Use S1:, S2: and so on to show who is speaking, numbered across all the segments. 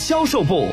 S1: 销售部。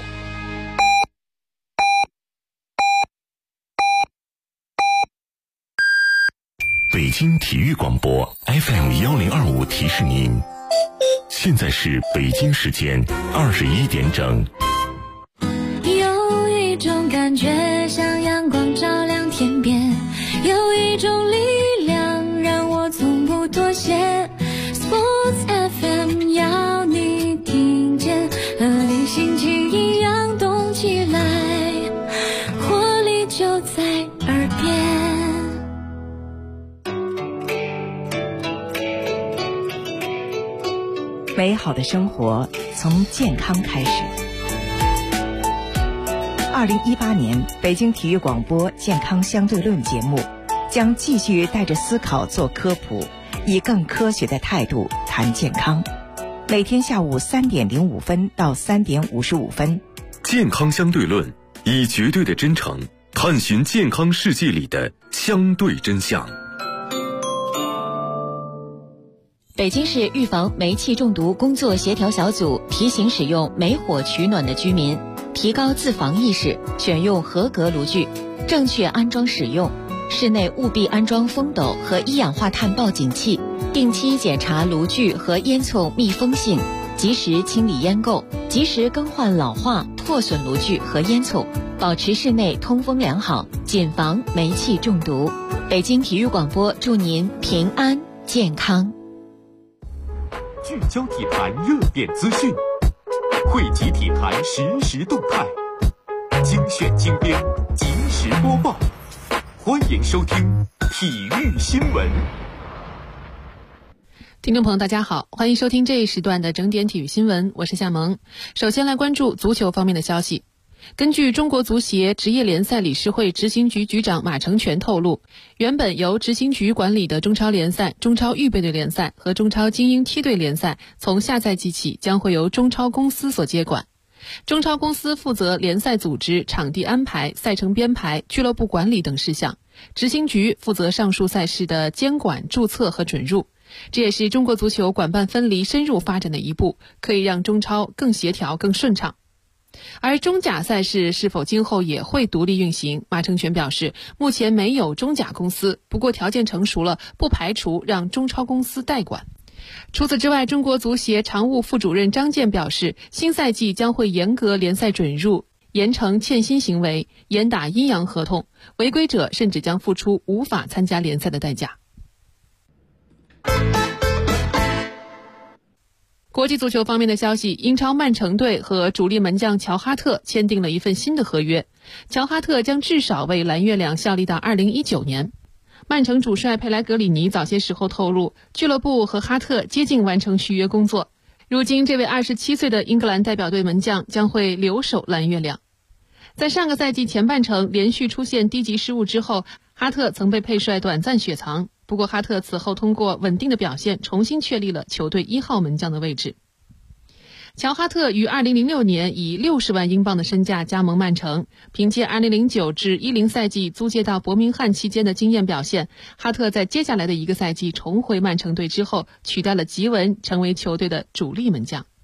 S2: 北京体育广播 FM1025 提示您，现在是北京时间21点整。
S3: 有一种感觉像阳光照亮天边，有一种力量让我从不妥协。 Sports FM 要你听见，和你心情一样动起来，活力就在耳边。
S4: 美好的生活从健康开始。2018年北京体育广播健康相对论节目将继续带着思考做科普，以更科学的态度谈健康。每天下午3点05分到3点55分，
S2: 健康相对论，以绝对的真诚探寻健康世界里的相对真相。
S5: 北京市预防煤气中毒工作协调小组提醒使用煤火取暖的居民提高自防意识，选用合格炉具，正确安装使用。室内务必安装风斗和一氧化碳报警器，定期检查炉具和烟囱密封性，及时清理烟垢，及时更换老化破损炉具和烟囱，保持室内通风良好，谨防煤气中毒。北京体育广播祝您平安健康。
S6: 聚焦体坛热点资讯，汇集体坛实时动态，精选精编，及时播报。欢迎收听体育新闻。
S7: 听众朋友大家好，欢迎收听这一时段的整点体育新闻，我是夏萌。首先来关注足球方面的消息。根据中国足协职业联赛理事会执行局局长马成全透露，原本由执行局管理的中超联赛、中超预备队联赛和中超精英梯队联赛，从下赛季起将会由中超公司所接管。中超公司负责联赛组织、场地安排、赛程编排、俱乐部管理等事项，执行局负责上述赛事的监管、注册和准入。这也是中国足球管办分离深入发展的一步，可以让中超更协调、更顺畅。而中甲赛事是否今后也会独立运行？马成全表示，目前没有中甲公司，不过条件成熟了，不排除让中超公司代管。除此之外，中国足协常务副主任张健表示，新赛季将会严格联赛准入，严惩欠薪行为，严打阴阳合同，违规者甚至将付出无法参加联赛的代价。国际足球方面的消息，英超曼城队和主力门将乔哈特签订了一份新的合约，乔哈特将至少为蓝月亮效力到2019年。曼城主帅佩莱格里尼早些时候透露，俱乐部和哈特接近完成续约工作。如今这位27岁的英格兰代表队门将将会留守蓝月亮。在上个赛季前半程连续出现低级失误之后，哈特曾被佩帅短暂雪藏，不过哈特此后通过稳定的表现重新确立了球队1号门将的位置。乔哈特于2006年以60万英镑的身价加盟曼城，凭借2009至10赛季租借到伯明翰期间的经验表现，哈特在接下来的一个赛季重回曼城队之后，取代了吉文，成为球队的主力门将。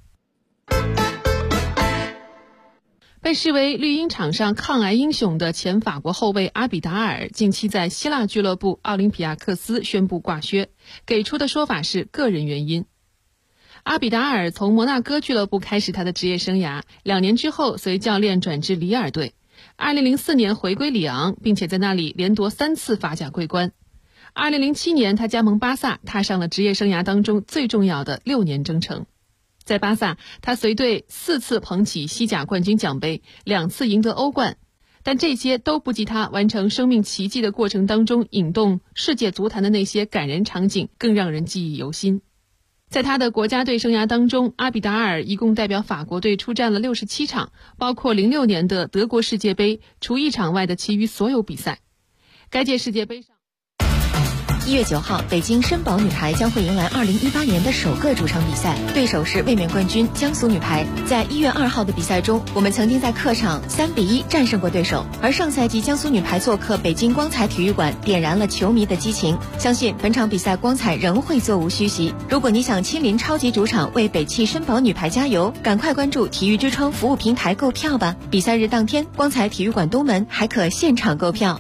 S7: 被视为绿茵场上抗癌英雄的前法国后卫阿比达尔近期在希腊俱乐部奥林匹亚克斯宣布挂靴，给出的说法是个人原因。阿比达尔从摩纳哥俱乐部开始他的职业生涯，2年之后随教练转至里尔队，2004年回归里昂，并且在那里连夺3次法甲桂冠。2007年他加盟巴萨，踏上了职业生涯当中最重要的6年征程。在巴萨，他随队4次捧起西甲冠军奖杯，2次赢得欧冠，但这些都不及他完成生命奇迹的过程当中引动世界足坛的那些感人场景更让人记忆犹新。在他的国家队生涯当中，阿比达尔一共代表法国队出战了67场，包括06年的德国世界杯，除1场外的其余所有比赛。该届世界杯上
S5: 1月9号，北京申宝女排将会迎来2018年的首个主场比赛，对手是卫冕冠军江苏女排。在1月2号的比赛中，我们曾经在客场3-1战胜过对手，而上赛季江苏女排做客北京光彩体育馆，点燃了球迷的激情。相信本场比赛光彩仍会座无虚席。如果你想亲临超级主场为北汽申宝女排加油，赶快关注体育之窗服务平台购票吧。比赛日当天，光彩体育馆东门还可现场购票。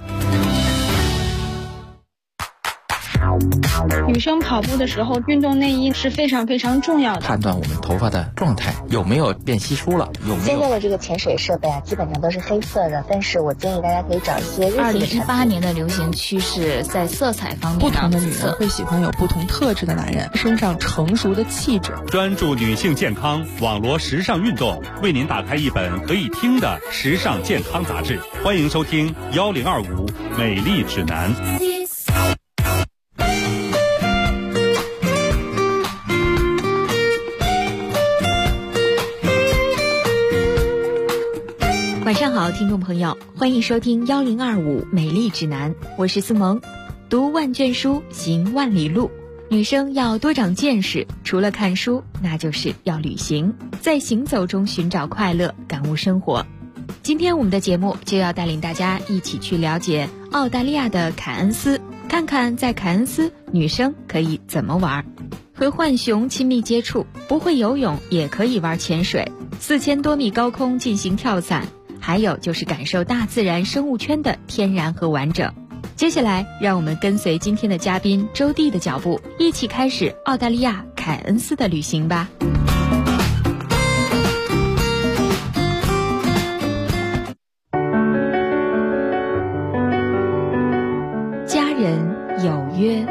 S1: 女生跑步的时候，运动内衣是非常非常重要的，
S8: 判断我们头发的状态有没有变稀疏了，有没有。
S9: 现在的这个潜水设备啊，基本上都是黑色的，但是我建议大家可以找一些日系的产品。
S10: 2018年的流行趋势在色彩方面，
S11: 不同的女人会喜欢有不同特质的男人，身上成熟的气质。
S12: 专注女性健康，网罗时尚运动，为您打开一本可以听的时尚健康杂志。欢迎收听1025美丽指南。
S5: 晚上好，听众朋友，欢迎收听1025美丽指南，我是思萌。读万卷书，行万里路。女生要多长见识，除了看书，那就是要旅行，在行走中寻找快乐，感悟生活。今天我们的节目就要带领大家一起去了解澳大利亚的凯恩斯，看看在凯恩斯女生可以怎么玩。和浣熊亲密接触，不会游泳也可以玩潜水，4000多米高空进行跳伞，还有就是感受大自然生物圈的天然和完整。接下来让我们跟随今天的嘉宾周弟的脚步，一起开始澳大利亚凯恩斯的旅行吧。家人有约。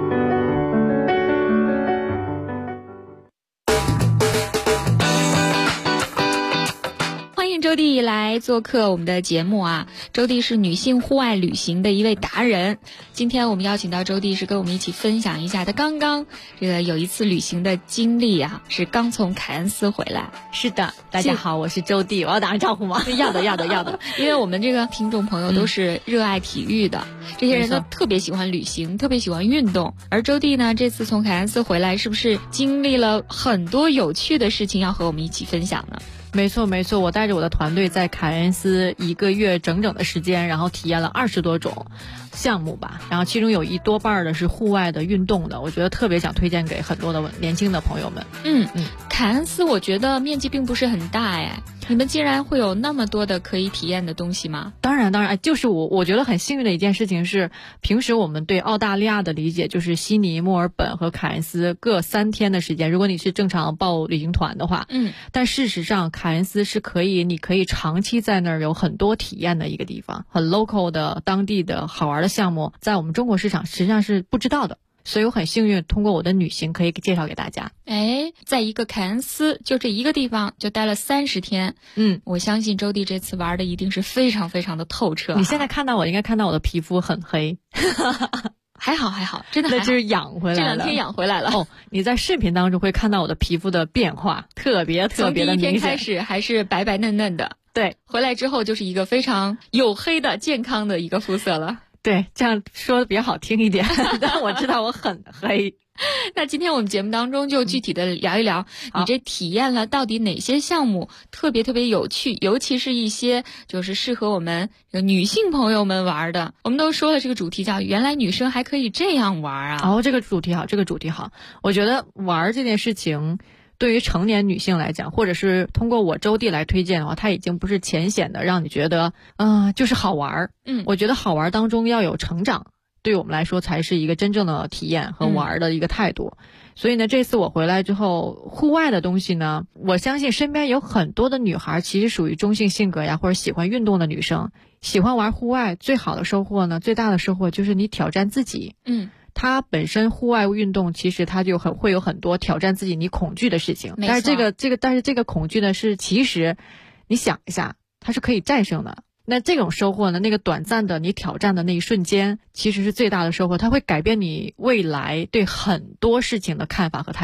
S5: 周弟来做客我们的节目啊，周弟是女性户外旅行的一位达人。今天我们邀请到周弟是跟我们一起分享一下他刚刚这个有一次旅行的经历啊，是刚从凯恩斯回来。
S13: 是的，大家好，我是周弟，我要打个招呼吗？
S5: 要的，因为我们这个听众朋友都是热爱体育的，这些人都特别喜欢旅行，特别喜欢运动。而周弟呢，这次从凯恩斯回来，是不是经历了很多有趣的事情要和我们一起分享呢？
S13: 没错，我带着我的团队在凯恩斯1个月整整的时间，然后体验了20多种项目吧，然后其中有多半的是户外的运动的，我觉得特别想推荐给很多的年轻的朋友们。
S5: 凯恩斯我觉得面积并不是很大哎，你们竟然会有那么多的可以体验的东西吗？
S13: 当然，就是我觉得很幸运的一件事情是，平时我们对澳大利亚的理解就是悉尼、墨尔本和凯恩斯各3天的时间，如果你是正常报旅行团的话，但事实上凯恩斯是你可以长期在那儿有很多体验的一个地方，很 local 的当地的好玩的项目，在我们中国市场实际上是不知道的。所以我很幸运，通过我的旅行可以介绍给大家。
S5: 在一个凯恩斯就这一个地方就待了30天。我相信周弟这次玩的一定是非常非常的透彻。
S13: 你现在看到我，应该看到我的皮肤很黑。
S5: 还好，真的还好，
S13: 那就是养回来了。
S5: 这2天养回来了。
S13: 你在视频当中会看到我的皮肤的变化，特别的明显。从第
S5: 1天开始还是白白嫩嫩的，
S13: 对，
S5: 回来之后就是一个非常黝黑的健康的一个肤色了。
S13: 对，这样说的比较好听一点，但我知道我很黑。
S5: 那今天我们节目当中就具体的聊一聊，你这体验了到底哪些项目特别有趣，尤其是一些就是适合我们女性朋友们玩的。我们都说了这个主题叫原来女生还可以这样玩啊。
S13: 这个主题好。我觉得玩这件事情对于成年女性来讲，或者是通过我周弟来推荐的话，它已经不是浅显的让你觉得就是好玩。我觉得好玩当中要有成长，对我们来说才是一个真正的体验和玩的一个态度。所以呢，这次我回来之后，户外的东西呢，我相信身边有很多的女孩其实属于中性性格呀，或者喜欢运动的女生，喜欢玩户外，最好的收获呢，最大的收获就是你挑战自己。它本身户外运动其实它就会有很多挑战自己你恐惧的事情，但是这个恐惧呢其实你想一下它是可以战胜的。那这种收获呢，那个短暂的你挑战的那一瞬间其实是最大的收获，它会改变你未来对很多事情的看法和态度。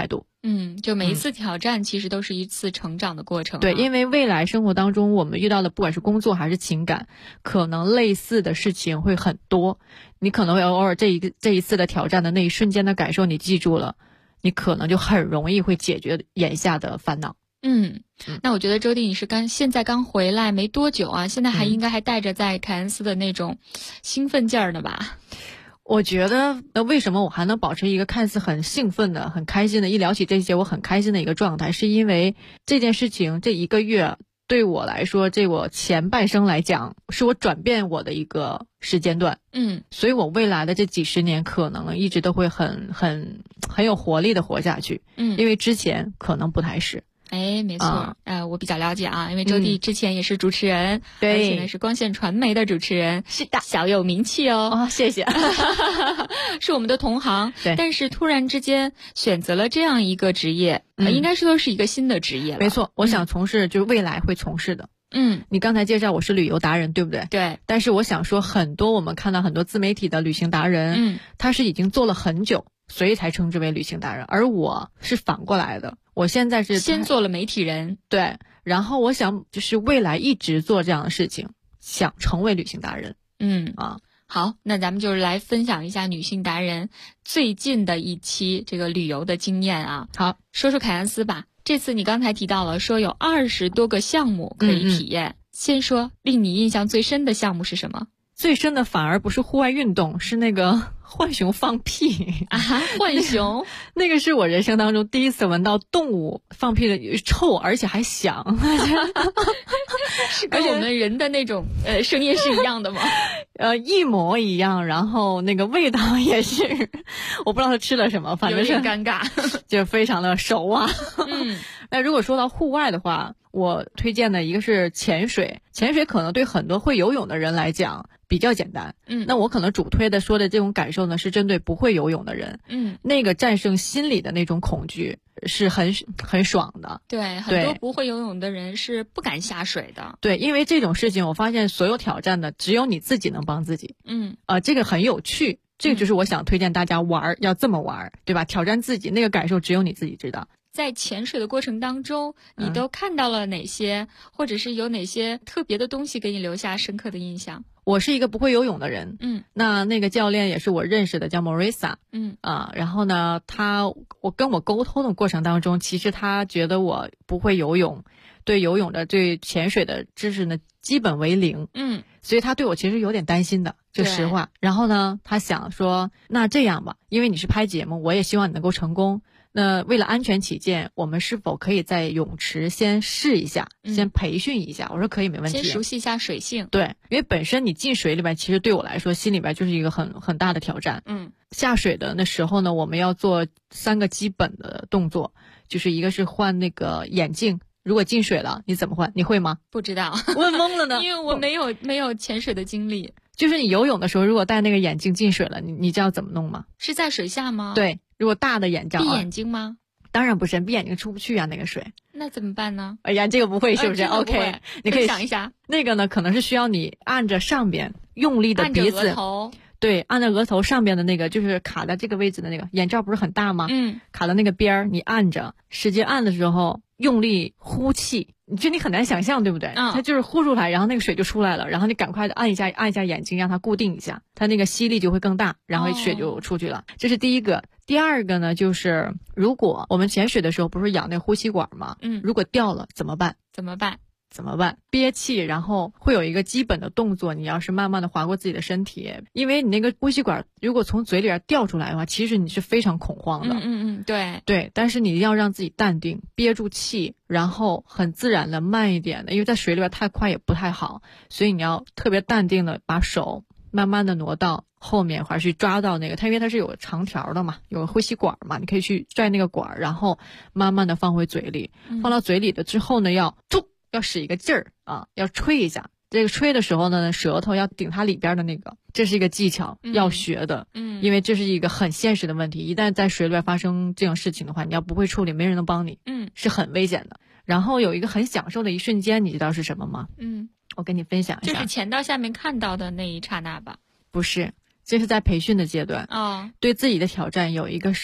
S5: 就每一次挑战其实都是一次成长的过程。
S13: 对，因为未来生活当中我们遇到的不管是工作还是情感，可能类似的事情会很多，你可能会偶尔这一次的挑战的那一瞬间的感受你记住了，你可能就很容易会解决眼下的烦恼。
S5: 那我觉得周弟你是现在刚回来没多久啊，现在应该还带着在凯恩斯的那种兴奋劲儿呢吧？
S13: 我觉得为什么我还能保持一个看似很兴奋的很开心的，一聊起这些我很开心的一个状态，是因为这件事情这一个月对我来说，这我前半生来讲是我转变我的一个时间段。所以我未来的这几十年可能一直都会很有活力的活下去。因为之前可能不太是。
S5: 没错，我比较了解啊，因为周弟之前也是主持人，
S13: 对，
S5: 而且呢是光线传媒的主持人，
S13: 是的，
S5: 小有名气哦。
S13: 谢谢，
S5: 是我们的同行。
S13: 对，
S5: 但是突然之间选择了这样一个职业，应该说是一个新的职业了。
S13: 没错，我想从事就是未来会从事的。你刚才介绍我是旅游达人，对不对？
S5: 对。
S13: 但是我想说，很多我们看到很多自媒体的旅行达人，他是已经做了很久，所以才称之为旅行达人，而我是反过来的。我现在是
S5: 先做了媒体人，
S13: 对，然后我想就是未来一直做这样的事情，想成为旅行达人。
S5: 好，那咱们就是来分享一下女性达人最近的一期这个旅游的经验啊。
S13: 好，
S5: 说说凯恩斯吧。这次你刚才提到了说有20多个项目可以体验，先说令你印象最深的项目是什么？
S13: 最深的反而不是户外运动，是那个浣熊放屁
S5: 啊！浣熊
S13: 那个是我人生当中第一次闻到动物放屁的臭，而且还响，
S5: 是跟我们人的那种声音是一样的吗？
S13: 一模一样，然后那个味道也是，我不知道他吃了什么，反正是
S5: 有点尴尬，
S13: 就非常的熟啊。那如果说到户外的话，我推荐的一个是潜水。潜水可能对很多会游泳的人来讲比较简单。那我可能主推的说的这种感受呢，是针对不会游泳的人。那个战胜心里的那种恐惧是很爽的。
S5: 对，很多不会游泳的人是不敢下水的。
S13: 对，因为这种事情我发现所有挑战的只有你自己能帮自己。这个很有趣。这个就是我想推荐大家玩，要这么玩，对吧？挑战自己，那个感受只有你自己知道。
S5: 在潜水的过程当中，你都看到了哪些，或者是有哪些特别的东西给你留下深刻的印象？
S13: 我是一个不会游泳的人，那个教练也是我认识的，叫 Marissa，然后呢，我跟我沟通的过程当中，其实他觉得我不会游泳，对游泳的对潜水的知识呢基本为零，所以他对我其实有点担心的，就实话。然后呢，他想说，那这样吧，因为你是拍节目，我也希望你能够成功。那为了安全起见，我们是否可以在泳池先试一下，先培训一下？我说可以，没问题。
S5: 先熟悉一下水性。
S13: 对，因为本身你进水里边，其实对我来说，心里边就是一个很大的挑战。下水的那时候呢，我们要做3个基本的动作，就是一个是换那个眼镜。如果进水了，你怎么换？你会吗？
S5: 不知道，
S13: 问懵了呢。
S5: 因为我没有潜水的经历。
S13: 就是你游泳的时候，如果戴那个眼镜进水了，你知道怎么弄吗？
S5: 是在水下吗？
S13: 对，如果大的眼罩。
S5: 闭眼睛吗？
S13: 当然不是，闭眼睛出不去啊，那个水。
S5: 那怎么办呢？
S13: 哎呀，这个不会是不是？OK， 你可以
S5: 想一下。
S13: 那个呢，可能是需要你按着上边用力的鼻子，
S5: 按着额头。
S13: 对，按照额头上边的那个，就是卡在这个位置的那个眼罩不是很大吗？卡到那个边儿，你按着，使劲按的时候用力呼气，你很难想象，对不对？它就是呼出来，然后那个水就出来了，然后你赶快按一下眼睛，让它固定一下，它那个吸力就会更大，然后水就出去了。这是第一个。第二个呢，就是如果我们潜水的时候不是养那个呼吸管吗？如果掉了怎么办？怎么办？憋气，然后会有一个基本的动作，你要是慢慢的划过自己的身体，因为你那个呼吸管如果从嘴里边掉出来的话，其实你是非常恐慌的。对，但是你要让自己淡定，憋住气，然后很自然的慢一点的，因为在水里边太快也不太好，所以你要特别淡定的把手慢慢的挪到后面，还是去抓到那个，因为它是有长条的嘛，有呼吸管嘛，你可以去拽那个管，然后慢慢的放回嘴里，放到嘴里的之后呢，要使一个劲儿啊，要吹一下。这个吹的时候呢，舌头要顶它里边的那个，这是一个技巧，要学的。因为这是一个很现实的问题，一旦在水里边发生这种事情的话，你要不会处理，没人能帮你，是很危险的。然后有一个很享受的一瞬间，你知道是什么吗？我跟你分享一下，
S5: 就是潜到下面看到的那一刹那吧？
S13: 不是，这是在培训的阶段。对自己的挑战有一个是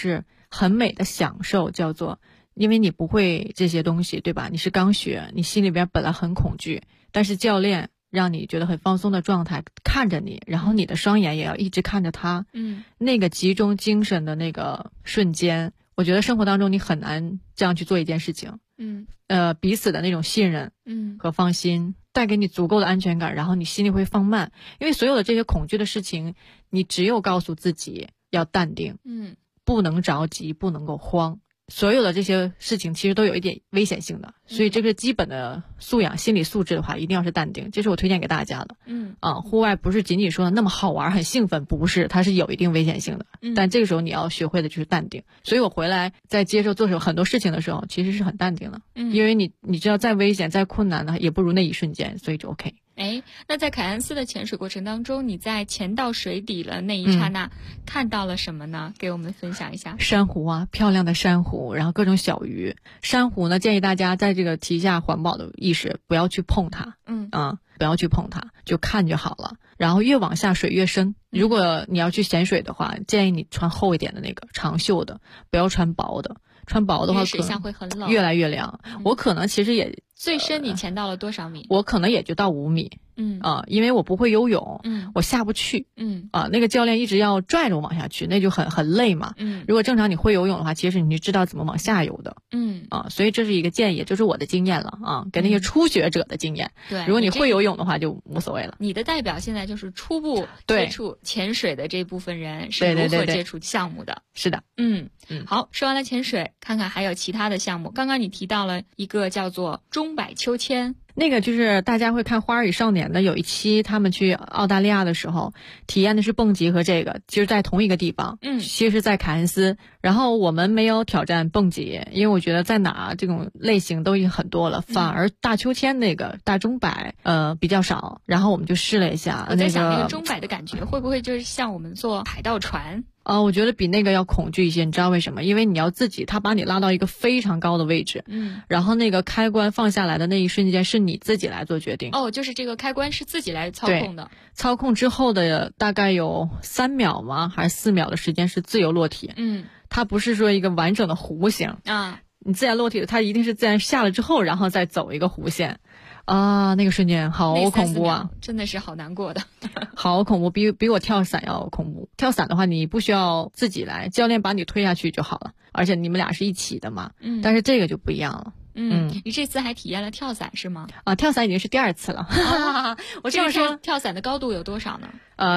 S13: 很美的享受，叫做因为你不会这些东西，对吧？你是刚学，你心里边本来很恐惧，但是教练让你觉得很放松的状态看着你，然后你的双眼也要一直看着他，那个集中精神的那个瞬间，我觉得生活当中你很难这样去做一件事情。彼此的那种信任和放心带给你足够的安全感，然后你心里会放慢，因为所有的这些恐惧的事情，你只有告诉自己要淡定，不能着急，不能够慌。所有的这些事情其实都有一点危险性的，所以这个基本的素养、心理素质的话，一定要是淡定，这是我推荐给大家的。户外不是仅仅说的那么好玩、很兴奋，不是，它是有一定危险性的。但这个时候你要学会的就是淡定。所以我回来在接受做很多事情的时候，其实是很淡定的，因为你知道再危险、再困难的也不如那一瞬间，所以就 OK。
S14: 那在凯恩斯的潜水过程当中，你在潜到水底了那一刹那，看到了什么呢？给我们分享一下。
S13: 珊瑚啊，漂亮的珊瑚，然后各种小鱼。珊瑚呢，建议大家在这个提下环保的意识，不要去碰它，不要去碰它，就看就好了。然后越往下水越深，如果你要去潜水的话，建议你穿厚一点的那个长袖的，不要穿薄的。穿薄的话，
S14: 水下会很冷，
S13: 越来越凉。我可能其实也
S14: 最深，你潜到了多少米？
S13: 我可能也就到5米。因为我不会游泳，我下不去。那个教练一直要拽着我往下去，那就很累嘛。如果正常你会游泳的话，其实你就知道怎么往下游的。所以这是一个建议，就是我的经验了啊，给那些初学者的经验。
S14: 对，
S13: 如果你会游泳的话，就无所谓了。
S14: 你的代表现在就是初步接触潜水的这部分人是如何接触项目的？
S13: 是的，
S14: 好，说完了潜水，看看还有其他的项目。刚刚你提到了一个叫做钟摆秋千。
S13: 那个就是大家会看《花儿与少年》的有一期，他们去澳大利亚的时候体验的是蹦极和这个，其实在同一个地方，其实在凯恩斯。然后我们没有挑战蹦极，因为我觉得在哪这种类型都已经很多了，反而大秋千那个大钟摆比较少。然后我们就试了一下，
S14: 我在想那个钟摆的感觉会不会就是像我们坐海盗船？
S13: 我觉得比那个要恐惧一些，你知道为什么？因为你要他把你拉到一个非常高的位置，然后那个开关放下来的那一瞬间是你自己来做决定。
S14: 就是这个开关是自己来操控的。
S13: 操控之后的大概有3秒吗？还是4秒的时间是自由落体。它不是说一个完整的弧形
S14: 啊，
S13: 你自然落体的，它一定是自然下了之后，然后再走一个弧线。那个瞬间好恐怖啊！
S14: 真的是好难过的，
S13: 好恐怖，比我跳伞要恐怖。跳伞的话，你不需要自己来，教练把你推下去就好了，而且你们俩是一起的嘛。但是这个就不一样了。
S14: 你这次还体验了跳伞是吗？
S13: 跳伞已经是第2次了。我这么说，
S14: 跳伞的高度有多少呢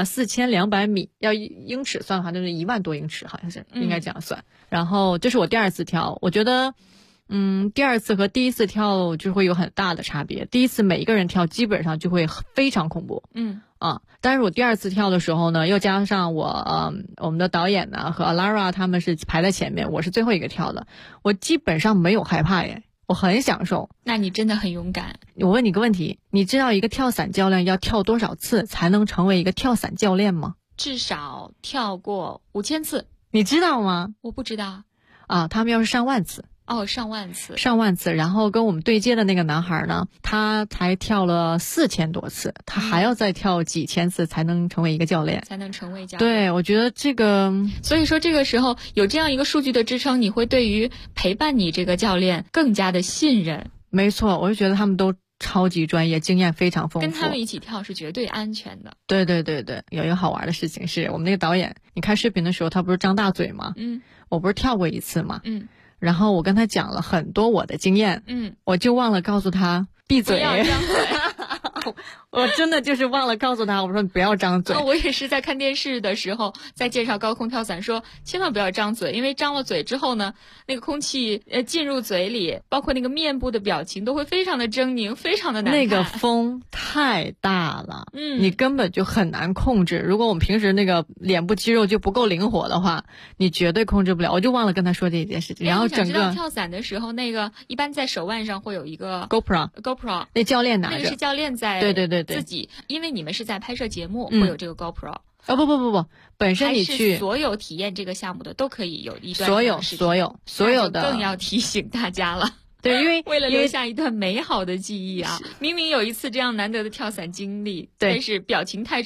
S13: ？4200米，要英尺算的话，就是1万多英尺，好像是应该这样算。然后这是我第2次跳，我觉得。第2次和第1次跳就会有很大的差别。第1次每一个人跳基本上就会非常恐怖。但是我第2次跳的时候呢，又加上我们的导演呢和 Alara 他们是排在前面，我是最后一个跳的，我基本上没有害怕耶，我很享受。
S14: 那你真的很勇敢。
S13: 我问你个问题，你知道一个跳伞教练要跳多少次才能成为一个跳伞教练吗？
S14: 至少跳过5000次。
S13: 你知道吗？
S14: 我不知道。
S13: 他们要是上万次。
S14: 上万次，然后跟我们对接的那个男孩呢，他才跳了4000多次，他还要再跳几千次才能成为一个教练，对，我觉得这个， 所以说这个时候有这样一个数据的支撑，你会对于陪伴你这个教练更加的信任。
S13: 没错，我就觉得他们都超级专业，经验非常丰富，
S14: 跟他们一起跳是绝对安全的。
S13: 对，有一个好玩的事情是我们那个导演，你看视频的时候他不是张大嘴吗？我不是跳过1次吗？然后我跟他讲了很多我的经验，我就忘了告诉他闭嘴。
S14: 不要张嘴。
S13: 我真的就是忘了告诉他，我说你不要张嘴。
S14: 我也是在看电视的时候，在介绍高空跳伞说千万不要张嘴，因为张了嘴之后呢，那个空气进入嘴里，包括那个面部的表情都会非常的狰狞，非常的难看。
S13: 那个风太大了，你根本就很难控制。如果我们平时那个脸部肌肉就不够灵活的话，你绝对控制不了。我就忘了跟他说这件事情。然后整个
S14: 跳伞的时候，那个一般在手腕上会有一个
S13: GoPro， 那教练拿着，
S14: 那个是教练在
S13: 对
S14: 自己，因为你们是在拍摄节目，会有这个 GoPro。
S13: 不，本身你去
S14: 所有体验这个项目的都可以有一段
S13: 所有的，
S14: 更要提醒大家了。
S13: 对，因为
S14: 为了留下一段美好的记忆啊，明明有一次这样难得的跳伞经历，但是表情太丑，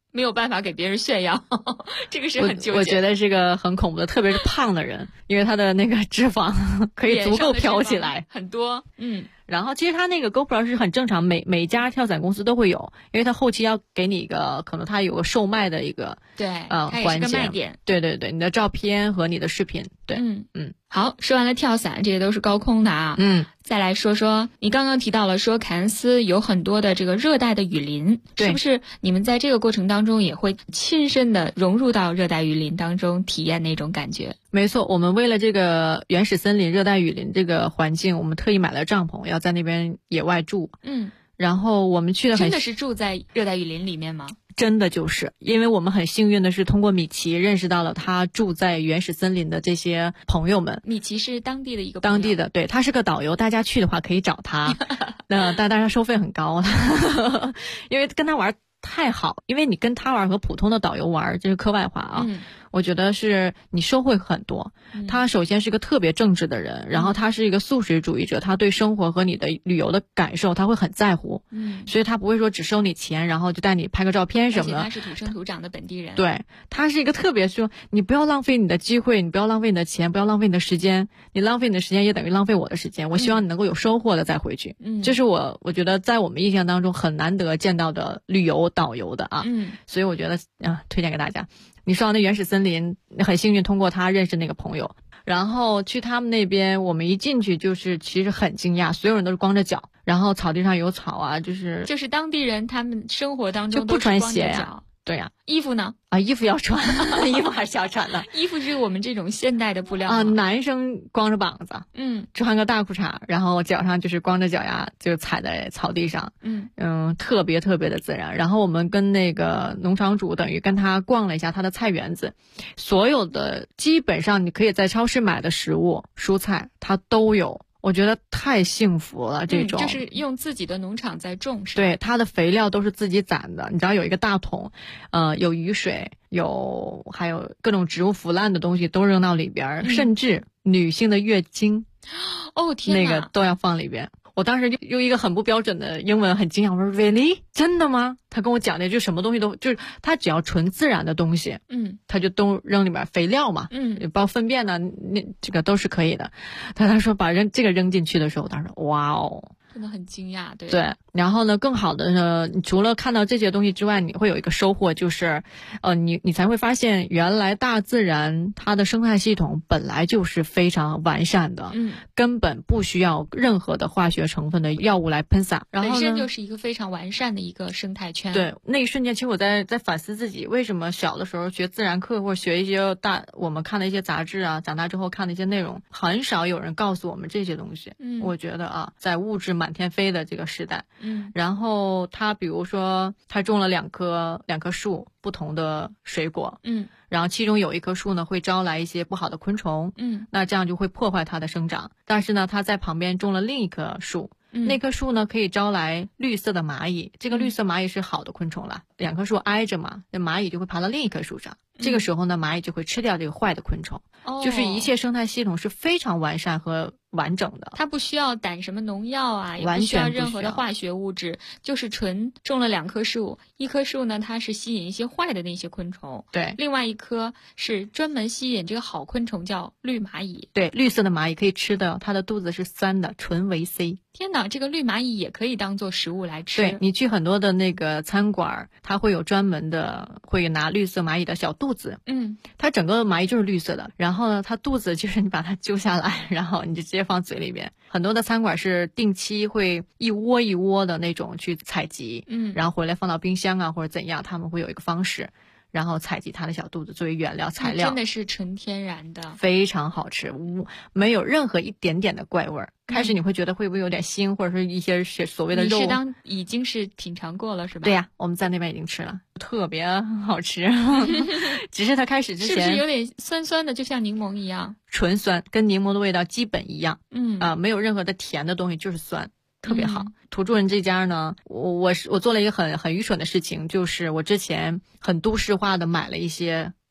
S15: 没有办法给别人炫耀，这个是很纠结。
S13: 我觉得是个很恐怖的，特别是胖的人，因为他的那个脂肪可以足够飘起来
S15: 很多。
S13: 然后其实他那个 GoPro 是很正常，每家跳伞公司都会有，因为他后期要给你一个可能他有个售卖的一个
S15: 它也是个卖点。
S13: 对对对，你的照片和你的视频。对，
S15: 好，说完了跳伞，这些都是高空的啊。再来说说你刚刚提到了说凯恩斯有很多的这个热带的雨林，是不是你们在这个过程当中也会亲身的融入到热带雨林当中体验那种感觉？
S13: 没错，我们为了这个原始森林热带雨林这个环境，我们特意买了帐篷，要在那边野外住。然后我们去的
S15: 真的是住在热带雨林里面吗？
S13: 真的就是因为我们很幸运的是通过米奇认识到了他住在原始森林的这些朋友们。
S15: 米奇是当地的一个
S13: 当地的，对，他是个导游，大家去的话可以找他。但大家收费很高，因为跟他玩太好，因为你跟他玩和普通的导游玩这是课外话啊。我觉得是你收获很多。他首先是个特别正直的人，然后他是一个素食主义者，他对生活和你的旅游的感受他会很在乎。所以他不会说只收你钱然后就带你拍个照片什么的。
S15: 而且他是土生土长的本地人。
S13: 对，他是一个特别说你不要浪费你的机会，你不要浪费你的钱，不要浪费你的时间，你浪费你的时间也等于浪费我的时间，我希望你能够有收获的再回去。这是我觉得在我们印象当中很难得见到的旅游导游的啊。所以我觉得推荐给大家。你说到那原始森林，很幸运通过他认识那个朋友，然后去他们那边，我们一进去就是其实很惊讶，所有人都是光着脚，然后草地上有草啊，就是
S15: 当地人他们生活当中
S13: 就不穿鞋呀。对呀，
S15: 衣服呢？
S13: 衣服要穿，衣服还是要穿的。
S15: 衣服是我们这种现代的布料
S13: 啊。男生光着膀子，穿个大裤衩，然后脚上就是光着脚丫，就踩在草地上，特别特别的自然。然后我们跟那个农场主等于跟他逛了一下他的菜园子，所有的基本上你可以在超市买的食物、蔬菜，他都有。我觉得太幸福了，这种
S15: 就是用自己的农场在种植。
S13: 对，它的肥料都是自己攒的，你知道有一个大桶，有雨水，还有各种植物腐烂的东西都扔到里边，甚至女性的月经，
S15: 天哪，
S13: 那个都要放里边。我当时就用一个很不标准的英文很惊讶，我说 Really？ 真的吗？他跟我讲的就什么东西都就是他只要纯自然的东西，他就都扔里面，肥料嘛，包括粪便呢，这个都是可以的。他说把这个扔进去的时候，他说哇哦。
S15: 真的很惊讶，
S13: 对。然后呢，更好的呢，你除了看到这些东西之外，你会有一个收获，就是你才会发现原来大自然它的生态系统本来就是非常完善的，根本不需要任何的化学成分的药物来喷洒，然后
S15: 本身就是一个非常完善的一个生态圈。
S13: 对，那一瞬间其实我在反思自己，为什么小的时候学自然课或者学一些我们看的一些杂志啊，长大之后看的一些内容，很少有人告诉我们这些东西。我觉得在物质满天飞的这个时代，然后他比如说他种了两棵树，不同的水果，然后其中有一棵树呢会招来一些不好的昆虫，那这样就会破坏它的生长。但是呢，他在旁边种了另一棵树，那棵树呢可以招来绿色的蚂蚁，这个绿色蚂蚁是好的昆虫了，两棵树挨着嘛，那蚂蚁就会爬到另一棵树上，这个时候呢蚂蚁就会吃掉这个坏的昆虫。就是一切生态系统是非常完善和完整的，
S15: 它不需要打什么农药啊，也不需要任何的化学物质，就是纯种了两棵树，一棵树呢它是吸引一些坏的那些昆虫，
S13: 对，
S15: 另外一棵是专门吸引这个好昆虫，叫绿蚂蚁。
S13: 对，绿色的蚂蚁可以吃的，它的肚子是酸的，纯维 C。
S15: 天哪，这个绿蚂蚁也可以当做食物来吃。
S13: 对，你去很多的那个餐馆，它会有专门的会拿绿色蚂蚁的小肚子，它整个蚂蚁就是绿色的，然后呢它肚子就是你把它揪下来，然后你就直接放嘴里边。很多的餐馆是定期会一窝一窝的那种去采集，然后回来放到冰箱啊或者怎样，他们会有一个方式，然后采集它的小肚子作为原料材料，
S15: 真的是纯天然的，
S13: 非常好吃，没有任何一点点的怪味儿。开始你会觉得会不会有点腥，或者是一些所谓的肉。
S15: 你已经是品尝过了是吧？
S13: 对呀，我们在那边已经吃了，特别好吃。只是它开始之前
S15: 是不是有点酸酸的，就像柠檬一样？
S13: 纯酸，跟柠檬的味道基本一样。没有任何的甜的东西，就是酸。特别好。土著人这家呢，我做了一个很愚蠢的事情，就是我之前很都市化的买了一些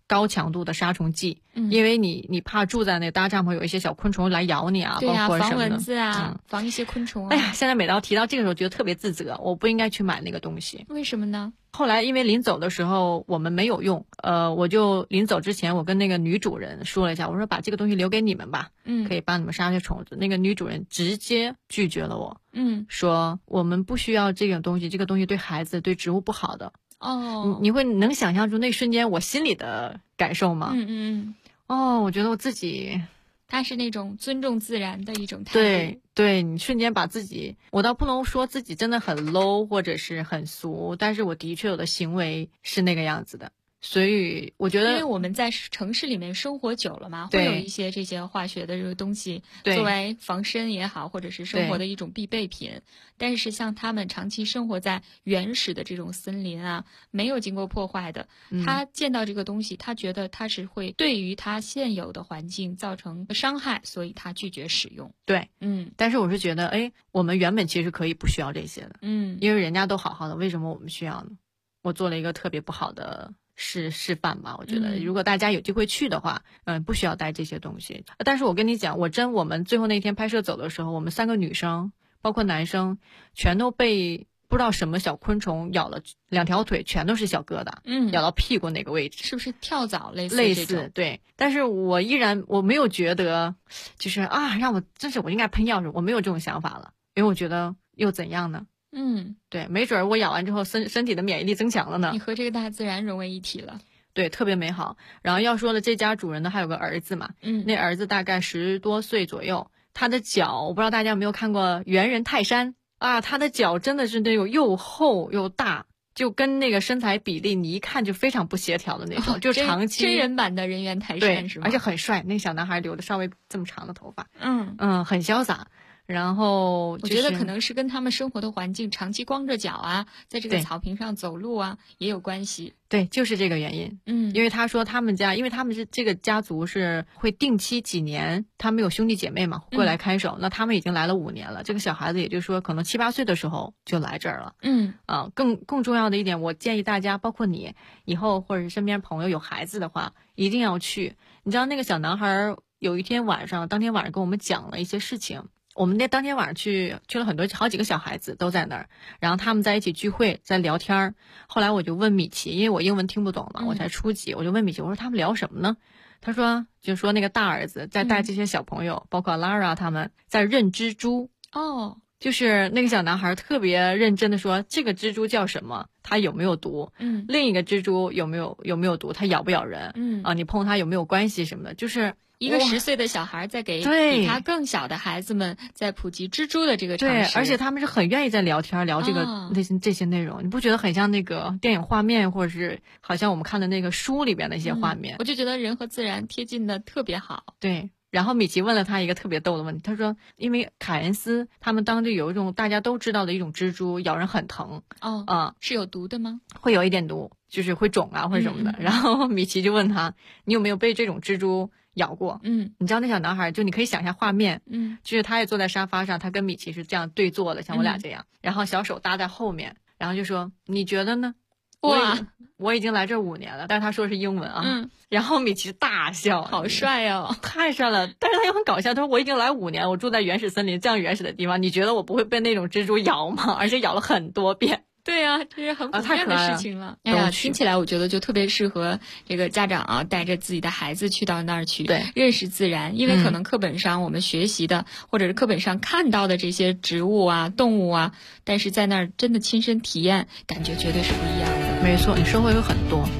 S13: 高强度的杀虫剂，因为你怕住在那搭帐篷有一些小昆虫来咬你啊，
S15: 对啊，
S13: 包括什么的
S15: 防蚊子啊，防一些昆虫啊。
S13: 哎呀，现在每到提到这个时候，觉得特别自责，我不应该去买那个东西。
S15: 为什么呢？
S13: 后来因为临走的时候我们没有用，我就临走之前我跟那个女主人说了一下，我说把这个东西留给你们吧，可以帮你们杀些虫子。那个女主人直接拒绝了我，说我们不需要这种东西，这个东西对孩子对植物不好的。
S15: 哦，
S13: 你会能想象出那瞬间我心里的感受吗？我觉得我自己，
S15: 它是那种尊重自然的一种态度。
S13: 对，你瞬间把自己，我倒不能说自己真的很 low 或者是很俗，但是我的确我的行为是那个样子的。所以我觉得，
S15: 因为我们在城市里面生活久了嘛，会有一些这些化学的这个东西作为防身也好，或者是生活的一种必备品。但是像他们长期生活在原始的这种森林啊，没有经过破坏的，他见到这个东西，他觉得它是会对于他现有的环境造成伤害，所以他拒绝使用。
S13: 对，但是我是觉得，我们原本其实可以不需要这些的，因为人家都好好的，为什么我们需要呢？我做了一个特别不好的示范吧，我觉得如果大家有机会去的话，不需要带这些东西。但是我跟你讲，我们最后那天拍摄走的时候，我们3个女生包括男生全都被不知道什么小昆虫咬了，2条腿全都是小疙瘩，咬到屁股那个位置，
S15: 是不是跳蚤类
S13: 似？对，但是我没有觉得就是让我真是我应该喷药水，我没有这种想法了，因为我觉得又怎样呢？对，没准我咬完之后身体的免疫力增强了呢。
S15: 你和这个大自然融为一体了，
S13: 对，特别美好。然后要说的这家主人呢，还有个儿子嘛，那儿子大概10多岁左右，他的脚，我不知道大家有没有看过猿人泰山啊，他的脚真的是那种又厚又大，就跟那个身材比例你一看就非常不协调的那种，就长期
S15: 真人版的人猿泰山是吗？
S13: 而且很帅，那小男孩留的稍微这么长的头发，很潇洒。然后
S15: 我觉得可能是跟他们生活的环境长期光着脚啊，在这个草坪上走路啊也有关系。
S13: 对，就是这个原因。因为他说他们家，因为他们是这个家族是会定期几年，他们有兄弟姐妹嘛，过来看守。那他们已经来了5年了，这个小孩子也就是说可能7、8岁的时候就来这儿了。更重要的一点，我建议大家，包括你以后或者是身边朋友有孩子的话，一定要去。你知道那个小男孩有一天晚上，当天晚上跟我们讲了一些事情。我们当天晚上去了好几个小孩子都在那儿，然后他们在一起聚会，在聊天。后来我就问米奇，因为我英文听不懂嘛，我才初级，我就问米奇，我说他们聊什么呢？他说就说那个大儿子在带这些小朋友，包括 Lara 他们在认蜘蛛。就是那个小男孩特别认真的说，这个蜘蛛叫什么？它有没有毒？另一个蜘蛛有没有毒？它咬不咬人？你碰它有没有关系什么的？就是
S15: 一个10岁的小孩在给比他更小的孩子们在普及蜘蛛的这个常识。
S13: 对，而且他们是很愿意在聊天聊这个这些内容，你不觉得很像那个电影画面，或者是好像我们看的那个书里边的一些画面？
S15: 我就觉得人和自然贴近的特别好。
S13: 对。然后米奇问了他一个特别逗的问题，他说因为凯恩斯他们当地有一种大家都知道的一种蜘蛛，咬人很疼。
S15: 是有毒的吗？
S13: 会有一点毒，就是会肿啊或者什么的。然后米奇就问他，你有没有被这种蜘蛛咬过？你知道那小男孩，就你可以想象画面，就是他也坐在沙发上，他跟米奇是这样对坐的，像我俩这样，然后小手搭在后面，然后就说你觉得呢？
S15: 哇，
S13: 我已经来这5年了，但是他说的是英文啊。然后米奇大笑，
S15: 好帅哦，
S13: 太帅了。但是他又很搞笑，他说我已经来5年，我住在原始森林这样原始的地方，你觉得我不会被那种蜘蛛咬吗？而且咬了很多遍。
S15: 对啊，这是很普遍的事情了。哎呀，听起来我觉得就特别适合这个家长啊，带着自己的孩子去到那儿去，认识自然。因为可能课本上我们学习的，或者是课本上看到的这些植物啊、动物啊，但是在那儿真的亲身体验，感觉绝对是不一样的。
S13: 没错，你收获有很多。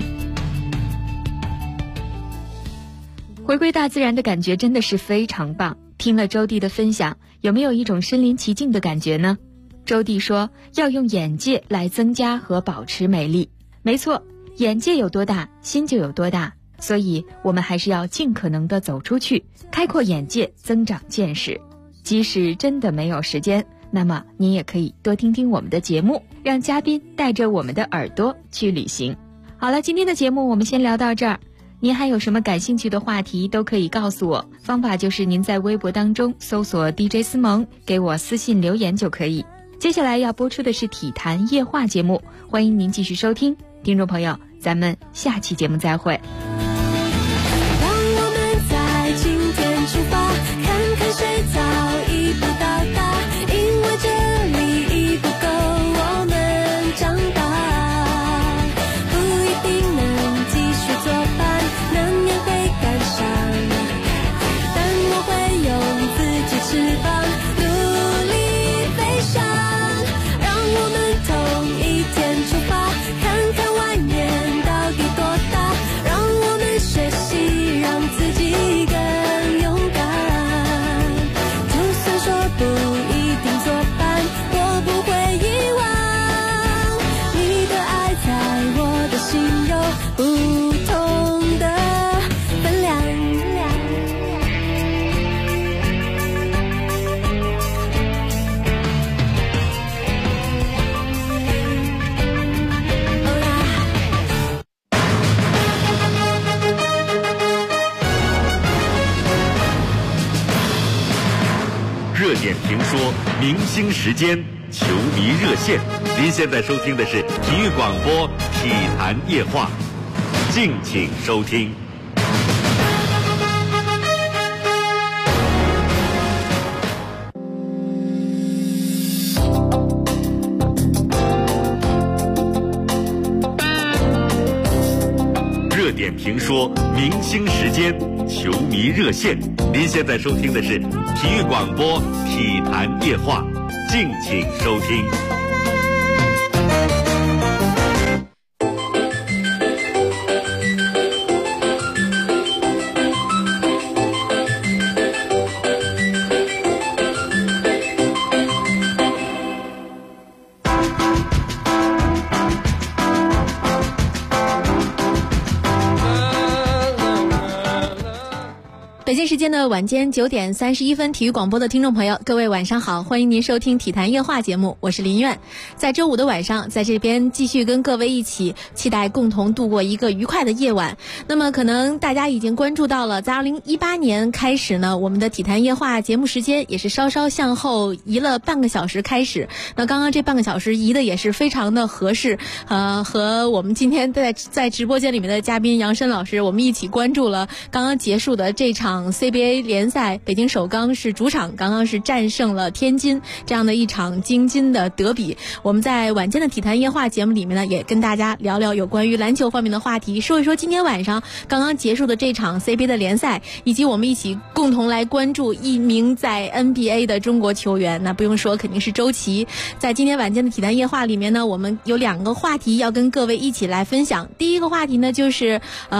S15: 回归大自然的感觉真的是非常棒。听了周弟的分享，有没有一种身临其境的感觉呢？周弟说要用眼界来增加和保持美丽。没错，眼界有多大，心就有多大，所以我们还是要尽可能的走出去，开阔眼界，增长见识。即使真的没有时间，那么你也可以多听听我们的节目，让嘉宾带着我们的耳朵去旅行。好了，今天的节目我们先聊到这儿。您还有什么感兴趣的话题都可以告诉我，方法就是您在微博当中搜索 DJ 思萌，给我私信留言就可以。接下来要播出的是体坛夜话节目，欢迎您继续收听。听众朋友， 咱们下期节目再会。
S3: 让我们在今天出发，看看谁早一步到达，因为这里已不够我们长大，不一定能继续作伴，能也会赶上，但我会用自己翅膀努力飞翔。让我们同一天出发，看看外面到底多大，让我们学习让自己更勇敢。就算说不一定作伴，我不会遗忘你的爱，在我的心有不同的分量。
S2: 热点评说，明星时间，球迷热线。您现在收听的是体育广播体坛夜话，敬请收听。热点评说，明星时间，球迷热线。您现在收听的是体育广播体坛夜话，敬请收听。
S5: 北京时间的晚间9点31分，体育广播的听众朋友，各位晚上好，欢迎您收听体坛夜话节目，我是林苑。在周五的晚上，在这边继续跟各位一起期待共同度过一个愉快的夜晚。那么可能大家已经关注到了，在2018年开始呢，我们的体坛夜话节目时间也是稍稍向后移了半个小时开始。那刚刚这半个小时移的也是非常的合适，和我们今天在直播间里面的嘉宾杨申老师，我们一起关注了刚刚结束的这场CBA 联赛，北京首钢是主场，刚刚是战胜了天津，这样的一场京津的德比。我们在晚间的体坛夜话节目里面呢，也跟大家聊聊有关于篮球方面的话题，说一说今天晚上刚刚结束的这场 CBA 的联赛，以及我们一起共同来关注一名在 NBA 的中国球员。那不用说，肯定是周琦。在今天晚间的体坛夜话里面呢，我们有2个话题要跟各位一起来分享。第一个话题呢，就是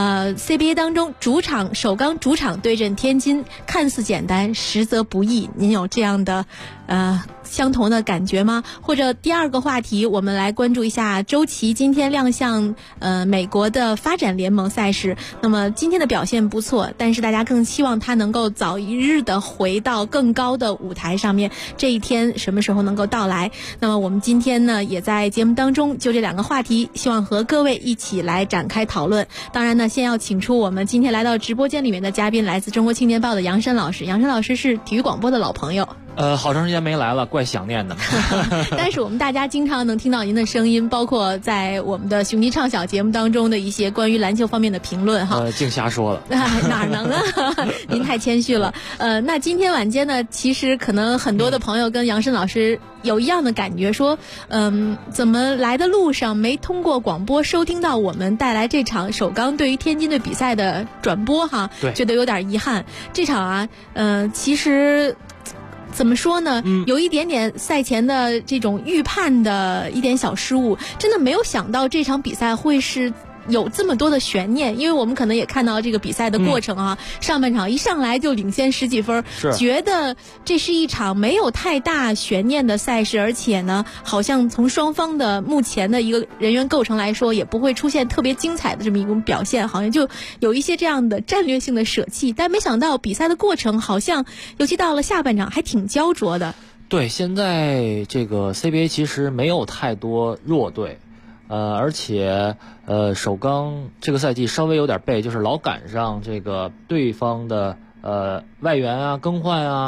S5: CBA 当中首钢主场对阵天津，看似简单，实则不易。您有这样的相同的感觉吗？或者第二个话题，我们来关注一下周琦今天亮相美国的发展联盟赛事。那么今天的表现不错，但是大家更希望他能够早一日的回到更高的舞台上面，这一天什么时候能够到来？那么我们今天呢，也在节目当中就这2个话题，希望和各位一起来展开讨论。当然呢，先要请出我们今天来到直播间里面的嘉宾，来自中国青年报的杨申老师。杨申老师是体育广播的老朋友。
S8: 好长时间没来了，怪想念的。
S5: 但是我们大家经常能听到您的声音，包括在我们的雄鸡畅晓节目当中的一些净兰球方面的评论哈。
S8: 净瞎说了。
S5: 哪能啊？您太谦虚了。那今天晚间呢，其实可能很多的朋友跟杨申老师有一样的感觉，说，怎么来的路上没通过广播收听到我们带来这场首钢对于天津队比赛的转播哈？
S8: 对，
S5: 觉得有点遗憾。这场啊，其实。怎么说呢？有一点点赛前的这种预判的一点小失误，真的没有想到这场比赛会是有这么多的悬念，因为我们可能也看到这个比赛的过程啊，上半场一上来就领先10几分，觉得这是一场没有太大悬念的赛事，而且呢，好像从双方的目前的一个人员构成来说，也不会出现特别精彩的这么一种表现，好像就有一些这样的战略性的舍弃。但没想到比赛的过程好像，尤其到了下半场还挺焦灼的。
S8: 对，现在这个 CBA 其实没有太多弱队。而且首钢这个赛季稍微有点背，就是老赶上这个对方的外援啊、更换啊，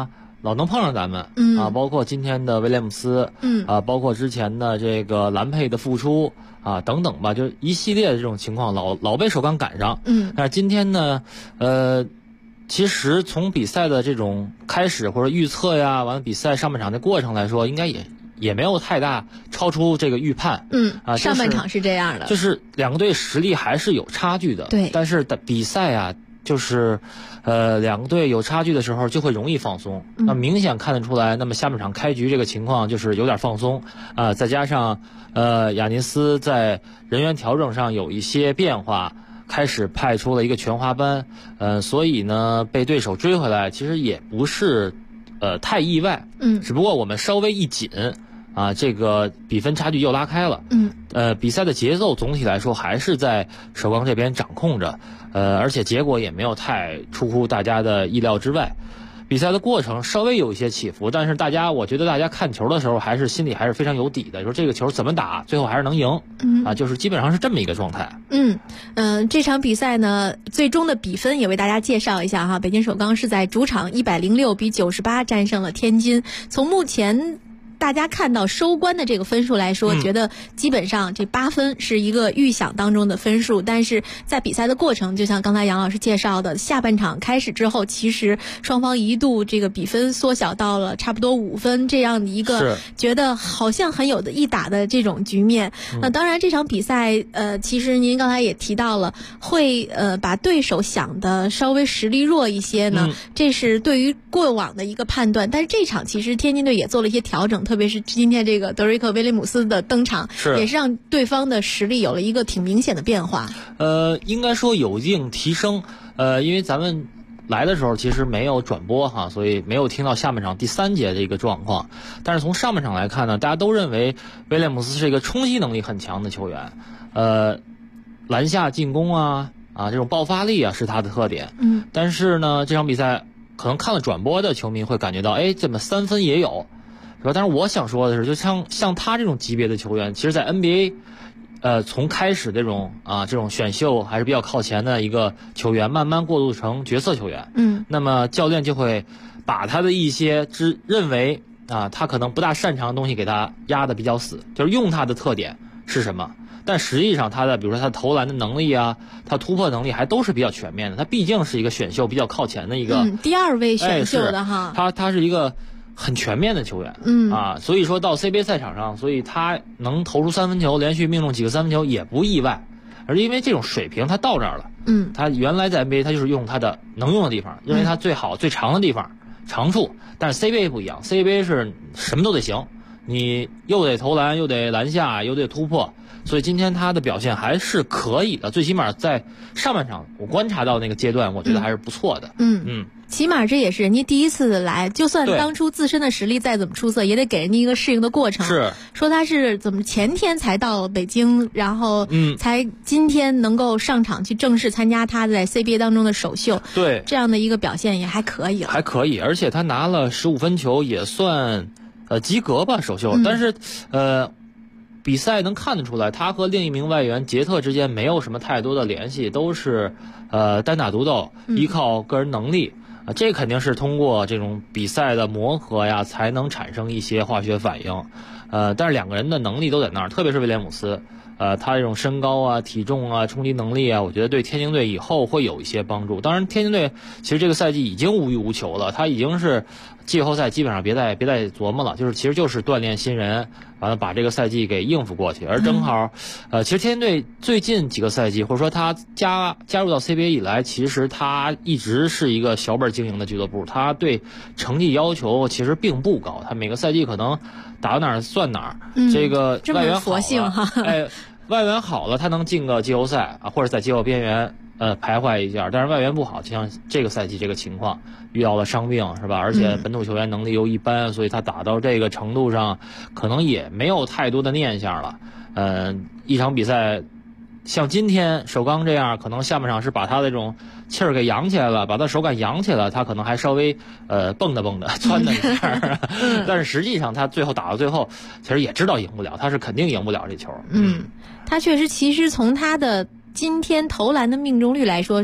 S8: 老能碰上咱们，包括今天的威廉姆斯，包括之前的这个兰佩的复出等等吧，就一系列的这种情况老被首钢赶上，但是今天呢，其实从比赛的这种开始或者预测呀，完了比赛上半场的过程来说，应该也没有太大超出这个预判。
S16: 上半场是这样的，
S8: 就是两个队实力还是有差距的。
S16: 对，
S8: 但是比赛啊，就是两个队有差距的时候就会容易放松。那明显看得出来，那么下半场开局这个情况就是有点放松再加上亚尼斯在人员调整上有一些变化。开始派出了一个全华班，所以呢被对手追回来，其实也不是太意外，只不过我们稍微一紧这个比分差距又拉开了，比赛的节奏总体来说还是在首钢这边掌控着，而且结果也没有太出乎大家的意料之外。比赛的过程稍微有一些起伏，但是我觉得大家看球的时候还是心里还是非常有底的，说这个球怎么打最后还是能赢，就是基本上是这么一个状态。
S16: 这场比赛呢，最终的比分也为大家介绍一下哈。北京首钢是在主场106比98战胜了天津。从目前大家看到收官的这个分数来说，觉得基本上这8分是一个预想当中的分数，但是在比赛的过程，就像刚才杨老师介绍的，下半场开始之后，其实双方一度这个比分缩小到了差不多5分这样的一个，觉得好像很有的一打的这种局面。当然这场比赛其实您刚才也提到了，会把对手想的稍微实力弱一些呢，这是对于过往的一个判断。但是这场其实天津队也做了一些调整，特别是今天这个德瑞克·威廉姆斯的登场，也是让对方的实力有了一个挺明显的变化。
S8: 应该说有一定提升。因为咱们来的时候其实没有转播哈，所以没有听到下半场第3节的一个状况。但是从上半场来看呢，大家都认为威廉姆斯是一个冲击能力很强的球员，篮下进攻这种爆发力是他的特点。但是呢，这场比赛可能看了转播的球迷会感觉到，怎么3分也有。但是我想说的是，就像他这种级别的球员，其实在 NBA，从开始这种选秀还是比较靠前的一个球员，慢慢过渡成角色球员。那么教练就会把他的一些认为他可能不大擅长的东西给他压得比较死，就是用他的特点是什么。但实际上他的比如说他投篮的能力他突破能力还都是比较全面的。他毕竟是一个选秀比较靠前的一个
S16: 第2位选秀的哈。
S8: 他是一个很全面的球员，所以说到 CBA 赛场上，所以他能投出3分球，连续命中几个3分球也不意外，而因为这种水平他到这儿了，他原来在 NBA 他就是用他的能用的地方，认为他最好最长的地方长处，但是 CBA 不一样， CBA 是什么都得行，你又得投篮又得篮下又得突破，所以今天他的表现还是可以的，最起码在上半场我观察到那个阶段，我觉得还是不错的。
S16: 起码这也是人家第一次来，就算当初自身的实力再怎么出色，也得给人家一个适应的过程。
S8: 是
S16: 说他是怎么前天才到北京，然后才今天能够上场去正式参加他在 CBA 当中的首秀。
S8: 对，
S16: 这样的一个表现也还可以了，
S8: 还可以，而且他拿了15分球，也算及格吧首秀。但是比赛能看得出来，他和另一名外援杰特之间没有什么太多的联系，都是单打独斗，依靠个人能力。这肯定是通过这种比赛的磨合才能产生一些化学反应。但是两个人的能力都在那儿，特别是威廉姆斯，他这种身高体重冲击能力我觉得对天津队以后会有一些帮助。当然，天津队其实这个赛季已经无欲无求了，他已经是季后赛基本上别再琢磨了，其实就是锻炼新人，完了把这个赛季给应付过去。而正好，其实天津队最近几个赛季，或者说他加入到 CBA 以来，其实他一直是一个小本经营的俱乐部，他对成绩要求其实并不高，他每个赛季可能打到哪儿算哪儿。这个外援好了，外援好了，他能进个季后赛或者在季后边缘徘徊一下。但是外援不好，就像这个赛季这个情况，遇到了伤病是吧？而且本土球员能力又一般，所以他打到这个程度上，可能也没有太多的念想了。一场比赛像今天首钢这样，可能下半场是把他的这种气儿给扬起来了，把他手感扬起来了，他可能还稍微蹦跶窜的一下但是实际上他最后打到最后，其实也知道赢不了，他是肯定赢不了这球。
S16: 他确实，其实从他的今天投篮的命中率来说是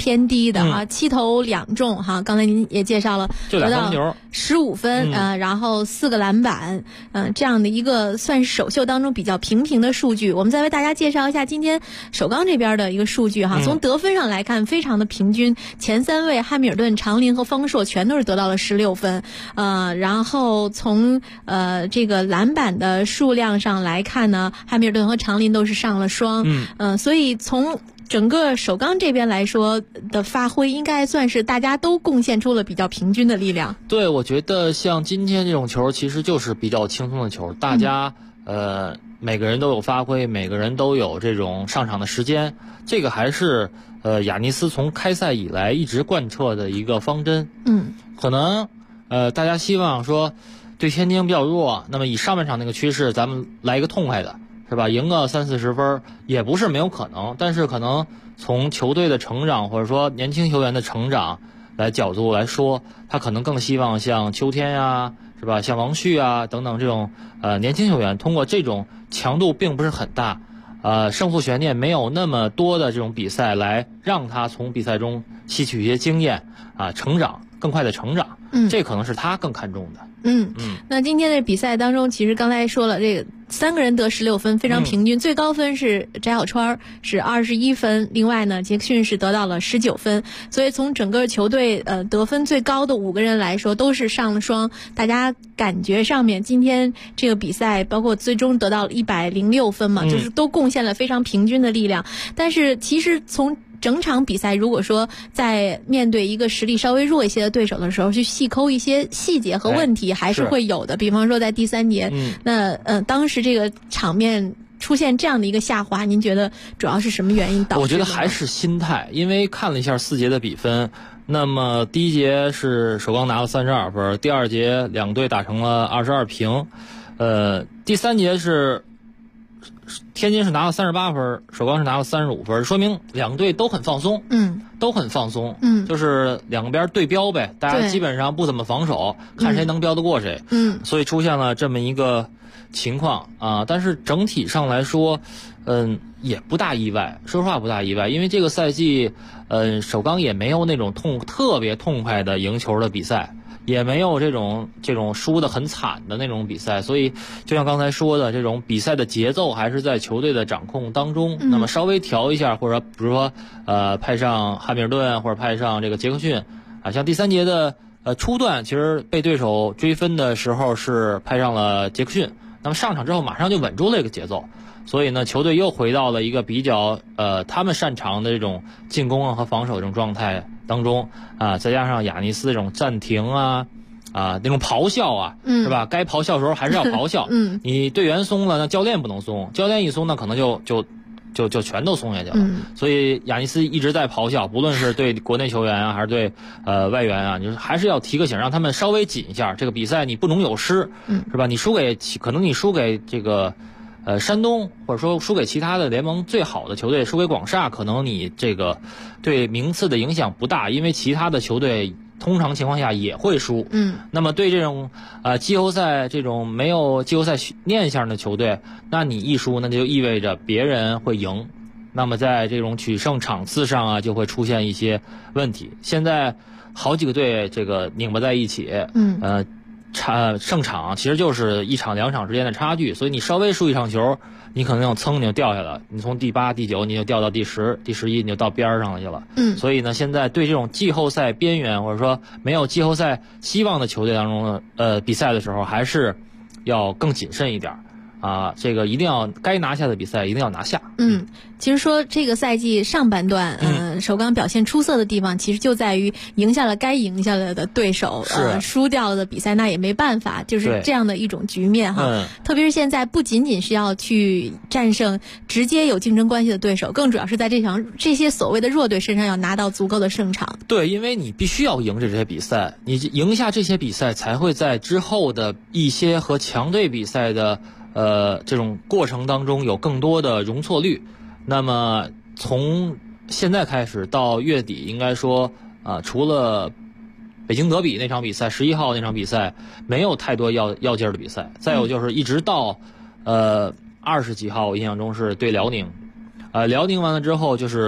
S16: 偏低的啊，7投2中哈。刚才您也介绍了，得到15分然后4个篮板，这样的一个算是首秀当中比较平的数据。我们再为大家介绍一下今天首钢这边的一个数据哈。从得分上来看，非常的平均，前3位汉密尔顿、长林和方硕全都是得到了16分，然后从这个篮板的数量上来看呢，汉密尔顿和长林都是上了双，所以从整个首钢这边来说的发挥，应该算是大家都贡献出了比较平均的力量。
S8: 对，我觉得像今天这种球其实就是比较轻松的球，大家每个人都有发挥，每个人都有这种上场的时间，这个还是雅尼斯从开赛以来一直贯彻的一个方针。可能大家希望说对天津比较弱，那么以上半场那个趋势，咱们来一个痛快的，是吧？赢个30-40分也不是没有可能，但是可能从球队的成长或者说年轻球员的成长来角度来说，他可能更希望像秋天呀，是吧？像王旭啊等等这种年轻球员，通过这种强度并不是很大，胜负悬念没有那么多的这种比赛，来让他从比赛中吸取一些经验成长，更快的成长。这可能是他更看重的。
S16: 那今天的比赛当中，其实刚才说了，这个3个人得16分，非常平均。最高分是翟小川是21分，另外呢，杰克逊是得到了19分。所以从整个球队得分最高的5个人来说，都是上了双。大家感觉上面今天这个比赛，包括最终得到了106分嘛，就是都贡献了非常平均的力量。但是其实从整场比赛，如果说在面对一个实力稍微弱一些的对手的时候，去细抠一些细节和问题，还是会有的。比方说在第3节，那当时这个场面出现这样的一个下滑，您觉得主要是什么原因导致的？
S8: 我觉得还是心态，因为看了一下4节的比分，那么第1节是首钢拿了32分，第2节两队打成了22平，第3节是天津是拿了38分，首钢是拿了35分，说明两队都很放松，都很放松，就是两边对标呗，大家基本上不怎么防守，看谁能标得过谁，所以出现了这么一个情况啊。但是整体上来说，也不大意外，说实话不大意外，因为这个赛季，首钢也没有那种特别痛快的赢球的比赛。也没有这种输得很惨的那种比赛，所以就像刚才说的，这种比赛的节奏还是在球队的掌控当中。那么稍微调一下，或者比如说派上汉密尔顿或者派上这个杰克逊像第3节的初段，其实被对手追分的时候是派上了杰克逊，那么上场之后马上就稳住了这个节奏。所以呢，球队又回到了一个比较他们擅长的这种进攻和防守这种状态当中再加上雅尼斯这种暂停那种咆哮是吧？该咆哮的时候还是要咆哮。你队员松了，那教练不能松，教练一松，那可能就全都松下去了。所以雅尼斯一直在咆哮，不论是对国内球员还是对外援你还是要提个醒，让他们稍微紧一下。这个比赛你不容有失，是吧？可能你输给这个。山东或者说输给其他的联盟最好的球队，输给广厦，可能你这个对名次的影响不大，因为其他的球队通常情况下也会输。那么对这种季后赛这种没有季后赛念想的球队，那你一输，那就意味着别人会赢，那么在这种取胜场次上就会出现一些问题。现在好几个队这个拧巴在一起，胜场其实就是1场2场之间的差距，所以你稍微输一场球，你可能要蹭你就掉下来，你从第8、第9你就掉到第10、第11，你就到边上去了。所以呢，现在对这种季后赛边缘或者说没有季后赛希望的球队当中的比赛的时候，还是要更谨慎一点这个一定要该拿下的比赛一定要拿下。
S16: 其实说这个赛季上半段，首钢表现出色的地方，其实就在于赢下了该赢下来的对手，输掉了的比赛那也没办法，就是这样的一种局面哈。特别是现在不仅仅是要去战胜直接有竞争关系的对手，更主要是在这些所谓的弱队身上要拿到足够的胜场。
S8: 对，因为你必须要赢这些比赛，你赢下这些比赛，才会在之后的一些和强队比赛的这种过程当中有更多的容错率。那么从现在开始到月底，应该说除了北京德比那场比赛11号那场比赛没有太多要劲儿的比赛，再有就是一直到20几号，我印象中是对辽宁，辽宁完了之后就是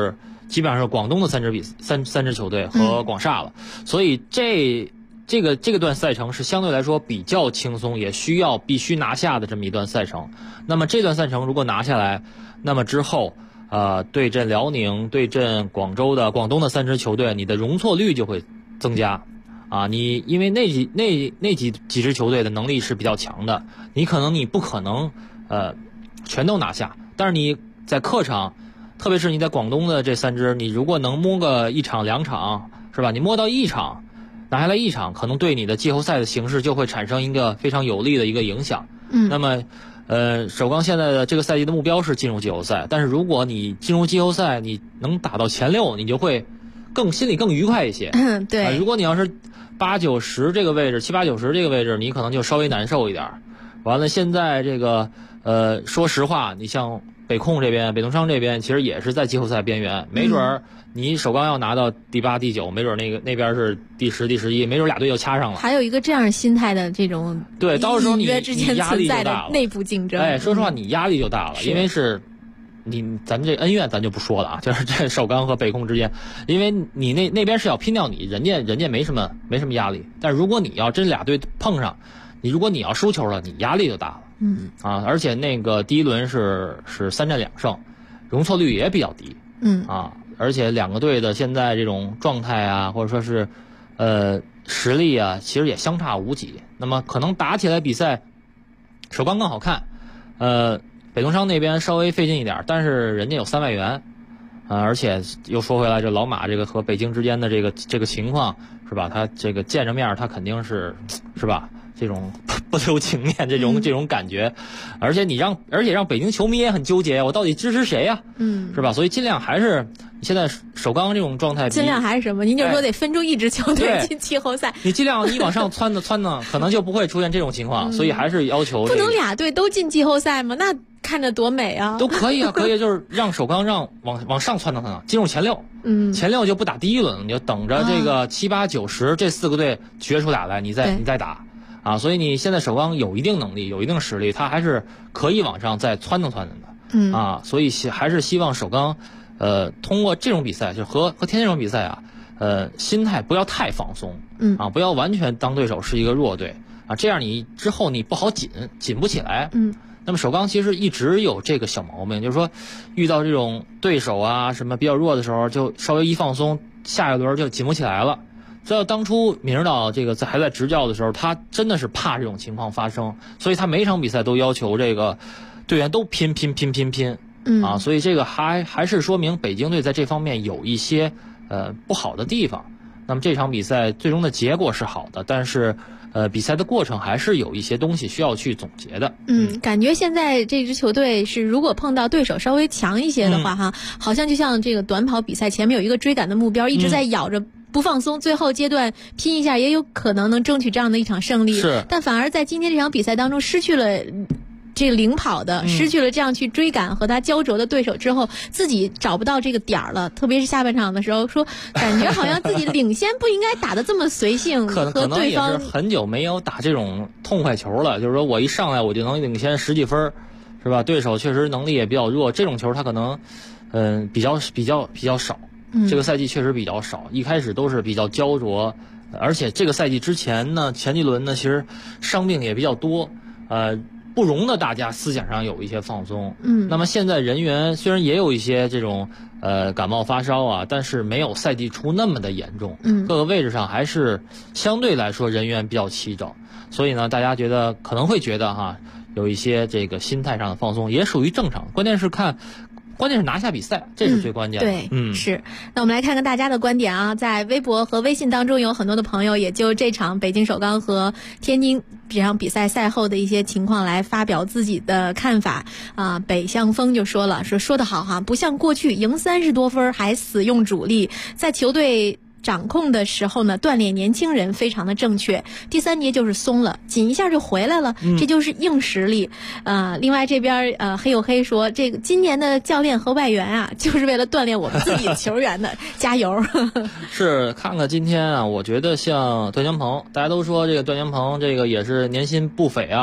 S8: 基本上是广东的三支球队和广厦了，所以这个段赛程是相对来说比较轻松，也必须拿下的这么一段赛程。那么这段赛程如果拿下来，那么之后对阵辽宁、对阵广东的3支球队，你的容错率就会增加。你因为那几支球队的能力是比较强的，你不可能全都拿下，但是你在客场，特别是你在广东的这3支，你如果能摸个1场2场，是吧？你摸到1场，拿下来1场，可能对你的季后赛的形势就会产生一个非常有利的一个影响。那么首钢现在的这个赛季的目标是进入季后赛，但是如果你进入季后赛，你能打到前6，你就会心里更愉快一些。
S16: 对。
S8: 如果你要是8、9、10这个位置，7、8、9、10这个位置，你可能就稍微难受一点。完了，现在这个说实话，你像北控这边、北东商这边，其实也是在季后赛边缘，没准你首钢要拿到第8、第9，没准那边是第10、第11，没准俩队就掐上了。
S16: 还有一个这样心态的这种
S8: 对，到时候你
S16: 之间存在的内部竞争。
S8: 说实话，你压力就大了，因为是。咱们这恩怨咱就不说了啊，就是这首钢和北控之间，因为你那边是要拼掉你，人家没什么压力，但是如果你要真俩队碰上，如果你要输球了，你压力就大了。而且那个第一轮是3战2胜，容错率也比较低。而且两个队的现在这种状态啊，或者说是实力啊，其实也相差无几。那么可能打起来比赛，首钢更好看，北东商那边稍微费劲一点，但是人家有3外援，而且又说回来，这老马这个和北京之间的这个情况是吧？他这个见着面，他肯定是吧？这种不留情面这种感觉，而且让北京球迷也很纠结，我到底支持谁呀？是吧？所以尽量还是现在首钢这种状态，
S16: 尽量还是什么？您就说得分出一支球队进季后赛，
S8: 你尽量你往上窜呢，可能就不会出现这种情况，所以还是要求
S16: 不能俩队都进季后赛吗？那看着多美啊！
S8: 都可以啊，可以，就是让首钢往上窜进入前6，前6就不打第一轮，你就等着这个7、8、9、10这4个队决出俩来，你再打。所以你现在首钢有一定能力，有一定实力，他还是可以往上再窜的。所以还是希望首钢，通过这种比赛，就和天津这种比赛啊，心态不要太放松，不要完全当对手是一个弱队这样你之后你不好紧不起来。那么首钢其实一直有这个小毛病，就是说遇到这种对手啊什么比较弱的时候，就稍微一放松，下一轮就紧不起来了。所以当初闵指导这个还在执教的时候，他真的是怕这种情况发生，所以他每场比赛都要求这个队员都拼。所以这个还是说明北京队在这方面有一些不好的地方。那么这场比赛最终的结果是好的，但是比赛的过程还是有一些东西需要去总结的。
S16: 感觉现在这支球队是如果碰到对手稍微强一些的话好像就像这个短跑比赛前面有一个追赶的目标，一直在咬着不放松，最后阶段拼一下也有可能能争取这样的一场胜利。但反而在今天这场比赛当中失去了这个领跑的，失去了这样去追赶和他焦灼的对手之后，自己找不到这个点儿了。特别是下半场的时候，说感觉好像自己领先不应该打得这么随性，和对方
S8: 可能也是很久没有打这种痛快球了。就是说我一上来我就能领先10几分，是吧？对手确实能力也比较弱，这种球他可能比较少。这个赛季确实比较少，一开始都是比较焦灼，而且这个赛季之前呢，前几轮呢，其实伤病也比较多，不容得大家思想上有一些放松。那么现在人员虽然也有一些这种感冒发烧啊，但是没有赛季初那么的严重，各个位置上还是相对来说人员比较齐整，所以呢，大家可能会觉得有一些这个心态上的放松，也属于正常。关键是拿下比赛，这是最关键的。
S16: 对，是。那我们来看看大家的观点啊，在微博和微信当中有很多的朋友也就这场北京首钢和天津这场比赛赛后的一些情况来发表自己的看法啊。北向风就说了，说得好不像过去赢30多分还死用主力，在球队掌控的时候呢，锻炼年轻人非常的正确。第3节就是松了，紧一下就回来了，这就是硬实力。另外这边黑有黑说，这个今年的教练和外援啊，就是为了锻炼我们自己球员的，加油。
S8: 是，看看今天啊，我觉得像段江鹏，大家都说这个段江鹏这个也是年薪不菲啊，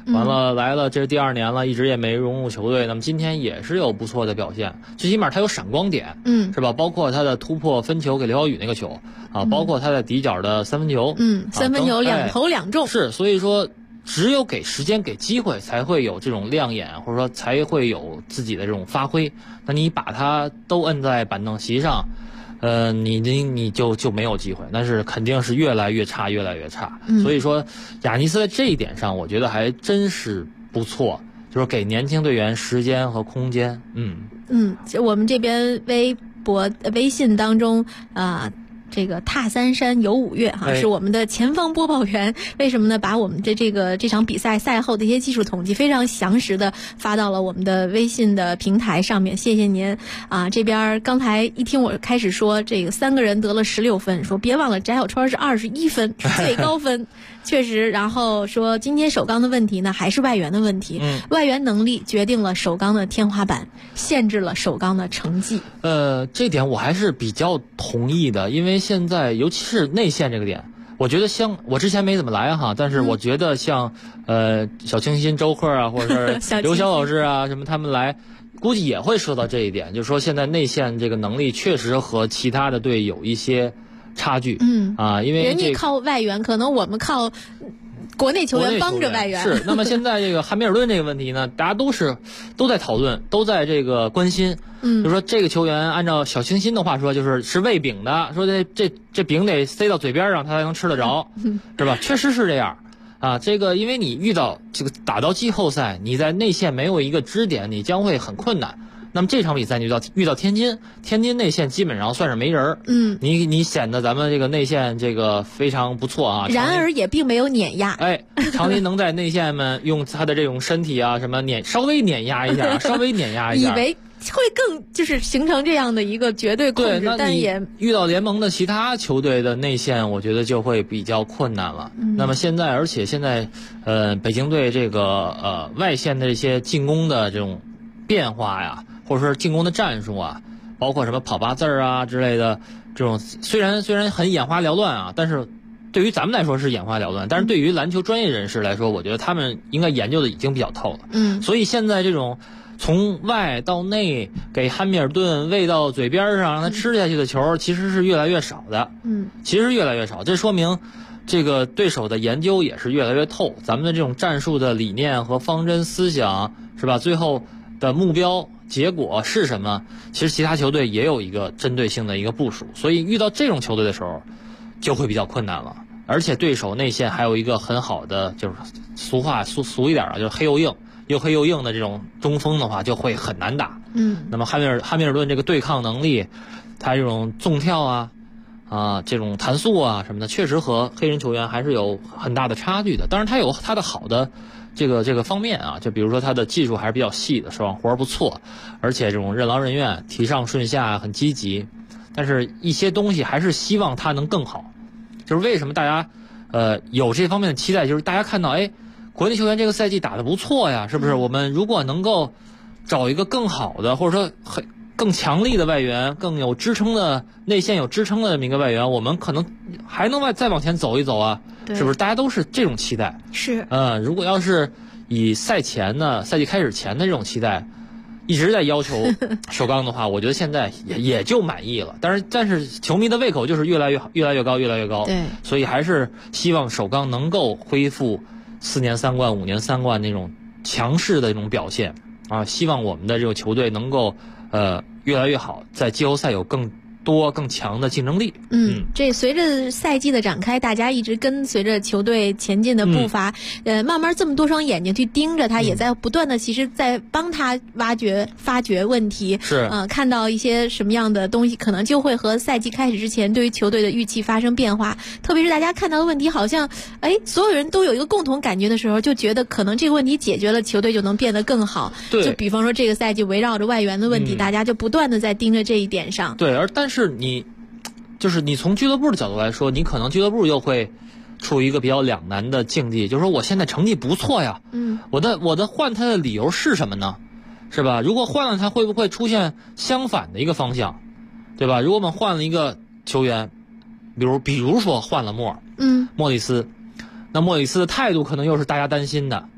S8: 完了来了，这是第2年了，一直也没融入球队。那么今天也是有不错的表现，最起码他有闪光点，是吧？包括他的突破分球给刘晓宇那个球啊，包括他在底角的3分球
S16: ，3分球2投2中，
S8: 是，所以说只有给时间给机会，才会有这种亮眼，或者说才会有自己的这种发挥。那你把他都摁在板凳席上，你就没有机会，但是肯定是越来越差，越来越差。所以说，亚尼斯在这一点上，我觉得还真是不错，就是给年轻队员时间和空间。
S16: 我们这边微信当中这个踏三山游5月是我们的前方播报员。为什么呢？把我们的这场比赛赛后的一些技术统计非常详实的发到了我们的微信的平台上面，谢谢您啊！这边刚才一听我开始说这个3个人得了16分，说别忘了翟小川是21分，是最高分。确实，然后说今天首钢的问题呢，还是外援的问题。外援能力决定了首钢的天花板，限制了首钢的成绩。
S8: 这点我还是比较同意的，因为现在尤其是内线这个点，我觉得像我之前没怎么来但是我觉得像小清新、周克啊，或者是刘晓老师啊什么他们来，估计也会说到这一点，就是说现在内线这个能力确实和其他的队有一些差距。因为
S16: 人家靠外援，可能我们靠国内球员帮着外援。
S8: 是，那么现在这个汉密尔顿这个问题呢，大家都在讨论，都在这个关心。就是说这个球员按照小清新的话说，是喂饼的，说这饼得塞到嘴边上，他才能吃得着，是吧？确实是这样啊。这个因为你遇到这个打到季后赛，你在内线没有一个支点，你将会很困难。那么这场比赛你遇到天津内线基本上算是没人。你显得咱们这个内线这个非常不错啊。
S16: 然而也并没有碾压。
S8: 长林能在内线们用他的这种身体啊什么稍微碾压一下，稍微碾压一下。
S16: 以为会更就是形成这样的一个绝对控制，但也
S8: 遇到联盟的其他球队的内线，我觉得就会比较困难了。那么而且现在北京队这个外线的这些进攻的这种变化呀，或者说进攻的战术啊，包括什么跑8字啊之类的，这种虽然很眼花缭乱啊，但是对于咱们来说是眼花缭乱，但是对于篮球专业人士来说，我觉得他们应该研究的已经比较透了。所以现在这种从外到内给汉密尔顿喂到嘴边上让他吃下去的球，其实是越来越少的。其实越来越少，这说明这个对手的研究也是越来越透，咱们的这种战术的理念和方针思想，是吧？最后的目标结果是什么？其实其他球队也有一个针对性的一个部署，所以遇到这种球队的时候就会比较困难了。而且对手内线还有一个很好的，就是俗话俗一点就是黑又硬，又黑又硬的这种中锋的话，就会很难打。那么汉密尔顿这个对抗能力，他这种纵跳这种弹速什么的，确实和黑人球员还是有很大的差距的。当然他有他的好的这个方面就比如说他的技术还是比较细的，手上活不错，而且这种任劳任怨，提上顺下很积极。但是一些东西还是希望他能更好。就是为什么大家有这方面的期待，就是大家看到国内球员这个赛季打得不错呀，是不是？我们如果能够找一个更好的，或者说更强力的外援，更有支撑的内线有支撑的这么一个外援，我们可能还能再往前走一走是不是？大家都是这种期待。
S16: 是。
S8: 如果要是以赛季开始前的这种期待一直在要求首钢的话，我觉得现在也就满意了。但是球迷的胃口就是越来越高，越来越高。
S16: 对。
S8: 所以还是希望首钢能够恢复4年3冠、5年3冠那种强势的这种表现希望我们的这个球队能够越来越好，在季后赛有更多更强的竞争力。
S16: 这随着赛季的展开，大家一直跟随着球队前进的步伐，慢慢这么多双眼睛去盯着他，也在不断的其实在帮他发掘问题。
S8: 是
S16: 看到一些什么样的东西，可能就会和赛季开始之前对于球队的预期发生变化。特别是大家看到的问题，好像所有人都有一个共同感觉的时候，就觉得可能这个问题解决了，球队就能变得更好。
S8: 对，
S16: 就比方说这个赛季围绕着外援的问题，大家就不断的在盯着这一点上。
S8: 对，但是你从俱乐部的角度来说，你可能俱乐部又会处于一个比较两难的境地，就是说我现在成绩不错呀，我的换他的理由是什么呢？是吧？如果换了他，会不会出现相反的一个方向，对吧？如果我们换了一个球员，比如说换了莫里斯，那莫里斯的态度可能又是大家担心的。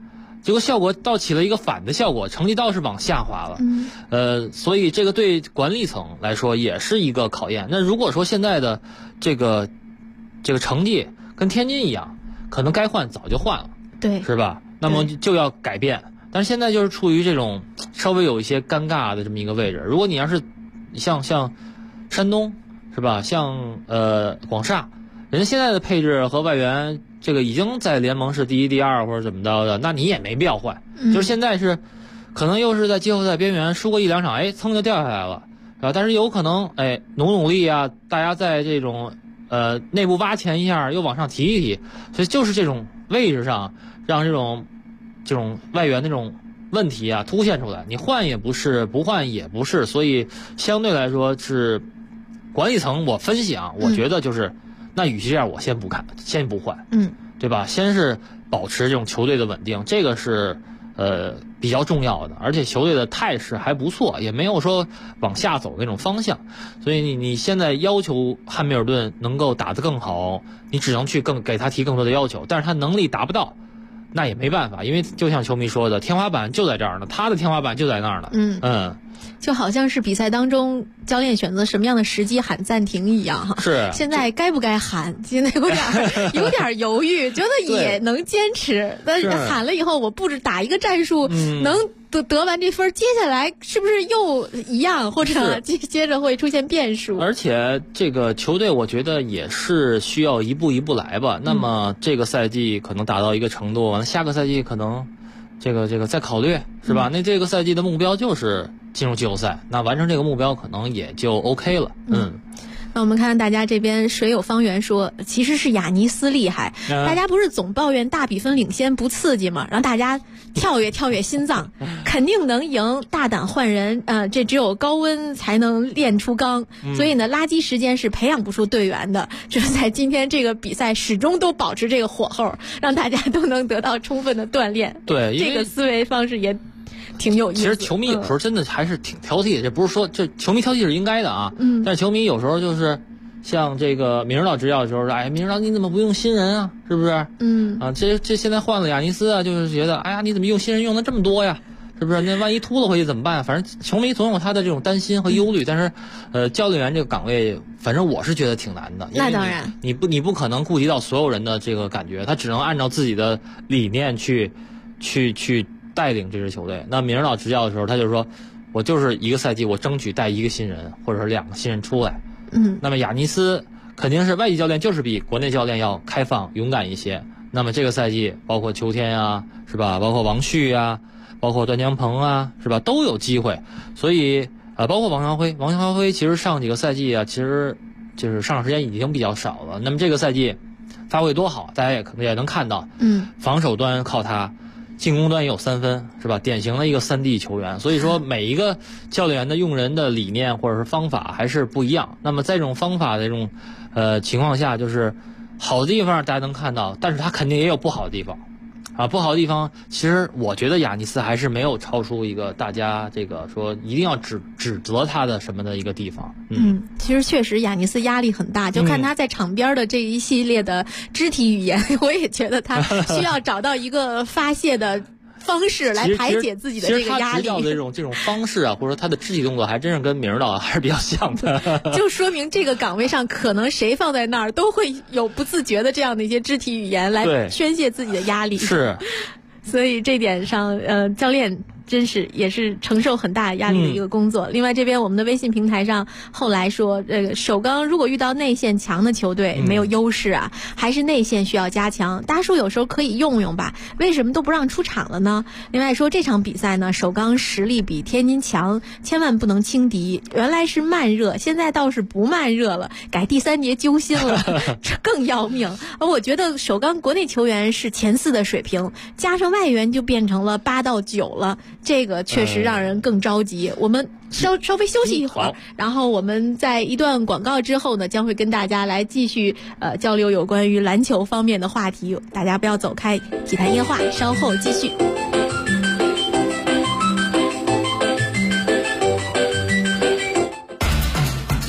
S8: 结果效果倒起了一个反的效果，成绩倒是往下滑了。所以这个对管理层来说也是一个考验。那如果说现在的这个成绩跟天津一样，可能该换早就换了，
S16: 对，
S8: 是吧？那么就要改变。但是现在就是处于这种稍微有一些尴尬的这么一个位置。如果你要是像山东，是吧？像广厦，人家现在的配置和外援这个已经在联盟是第一、第二或者怎么着的，那你也没必要换。就是现在是可能又是在季后赛边缘输过1-2场，蹭就掉下来了，但是有可能努力啊，大家在这种内部挖潜一下，又往上提一提，所以就是这种位置上让这种外援那种问题啊凸显出来，你换也不是，不换也不是，所以相对来说是管理层我分析啊，我觉得就是那与其这样，我先不换，对吧？先是保持这种球队的稳定，这个是比较重要的，而且球队的态势还不错，也没有说往下走那种方向，所以你现在要求汉密尔顿能够打得更好，你只能去给他提更多的要求，但是他能力达不到，那也没办法，因为就像球迷说的，天花板就在这儿呢，他的天花板就在那儿呢。
S16: 就好像是比赛当中教练选择什么样的时机喊暂停一样哈。
S8: 是。
S16: 现在该不该喊？现在有点犹豫，觉得也能坚持，但是喊了以后，我布置打一个战术，能得完这分，接下来是不是又一样，或者接着会出现变数？
S8: 而且这个球队我觉得也是需要一步一步来吧。那么这个赛季可能达到一个程度，完了下个赛季可能这个再考虑，是吧？那这个赛季的目标就是进入季后赛，那完成这个目标可能也就 OK 了。
S16: 那我们看大家这边水有方圆说，其实是亚尼斯厉害，大家不是总抱怨大比分领先不刺激吗？让大家跳跃心脏，肯定能赢，大胆换人，这只有高温才能练出钢，所以呢，垃圾时间是培养不出队员的，就是在今天这个比赛始终都保持这个火候，让大家都能得到充分的锻炼。
S8: 对，
S16: 这个思维方式也挺有意思。
S8: 其实球迷有时候真的还是挺挑剔的，这不是说这球迷挑剔是应该的啊。但是球迷有时候就是像这个闵指导执教的时候说，闵指导你怎么不用新人啊？是不是？这现在换了亚尼斯啊，就是觉得你怎么用新人用的这么多呀？是不是？那万一秃了回去怎么办？反正球迷总有他的这种担心和忧虑。但是教练员这个岗位，反正我是觉得挺难的。
S16: 那当然，
S8: 你不可能顾及到所有人的这个感觉，他只能按照自己的理念去带领这支球队。那闵指导执教的时候，他就说，我就是一个赛季我争取带一个新人，或者是2个新人出来。那么亚尼斯肯定是外籍教练，就是比国内教练要开放勇敢一些。那么这个赛季，包括秋天啊，是吧？包括王旭啊，包括段江鹏啊，是吧？都有机会。所以包括王朝辉，其实上几个赛季啊，其实就是上场时间已经比较少了。那么这个赛季发挥多好，大家也能看到。防守端靠他。进攻端也有3分，是吧？典型的一个3D 球员。所以说每一个教练员的用人的理念或者是方法还是不一样。那么在这种方法的这种情况下，就是好的地方大家能看到，但是他肯定也有不好的地方不好的地方，其实我觉得亚尼斯还是没有超出一个大家这个说一定要指责他的什么的一个地方。
S16: 其实确实亚尼斯压力很大，就看他在场边的这一系列的肢体语言，我也觉得他需要找到一个发泄的方式来排解自己的这个压力。
S8: 其实他执教的这种方式啊，或者说他的肢体动作，还真是跟闵指导还是比较像的。
S16: 就说明这个岗位上，可能谁放在那儿都会有不自觉的这样的一些肢体语言来宣泄自己的压力。
S8: 是，
S16: 所以这点上，教练真是也是承受很大压力的一个工作。另外这边我们的微信平台上后来说，首钢如果遇到内线强的球队没有优势啊，还是内线需要加强。大叔有时候可以用用吧，为什么都不让出场了呢？另外说这场比赛呢，首钢实力比天津强，千万不能轻敌。原来是慢热，现在倒是不慢热了，改第3节揪心了，这更要命。而我觉得首钢国内球员是前4的水平，加上外援就变成了8到9了。这个确实让人更着急。我们稍微休息一会儿，然后我们在一段广告之后呢，将会跟大家来继续交流有关于篮球方面的话题。大家不要走开，体坛夜话稍后继续。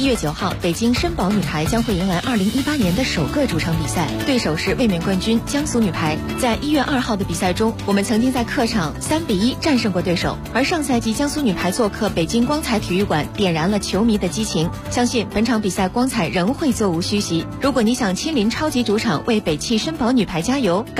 S5: 1月9号，北京申宝女排将会迎来2018年的首个主场比赛，对手是卫冕冠军江苏女排。在1月2号的比赛中，我们曾经在客场3比1战胜过对手，而上赛季江苏女排做客北京光彩体育馆，点燃了球迷的激情。相信本场比赛光彩仍会座无虚席。如果你想亲临超级主场为北汽申宝女排加油，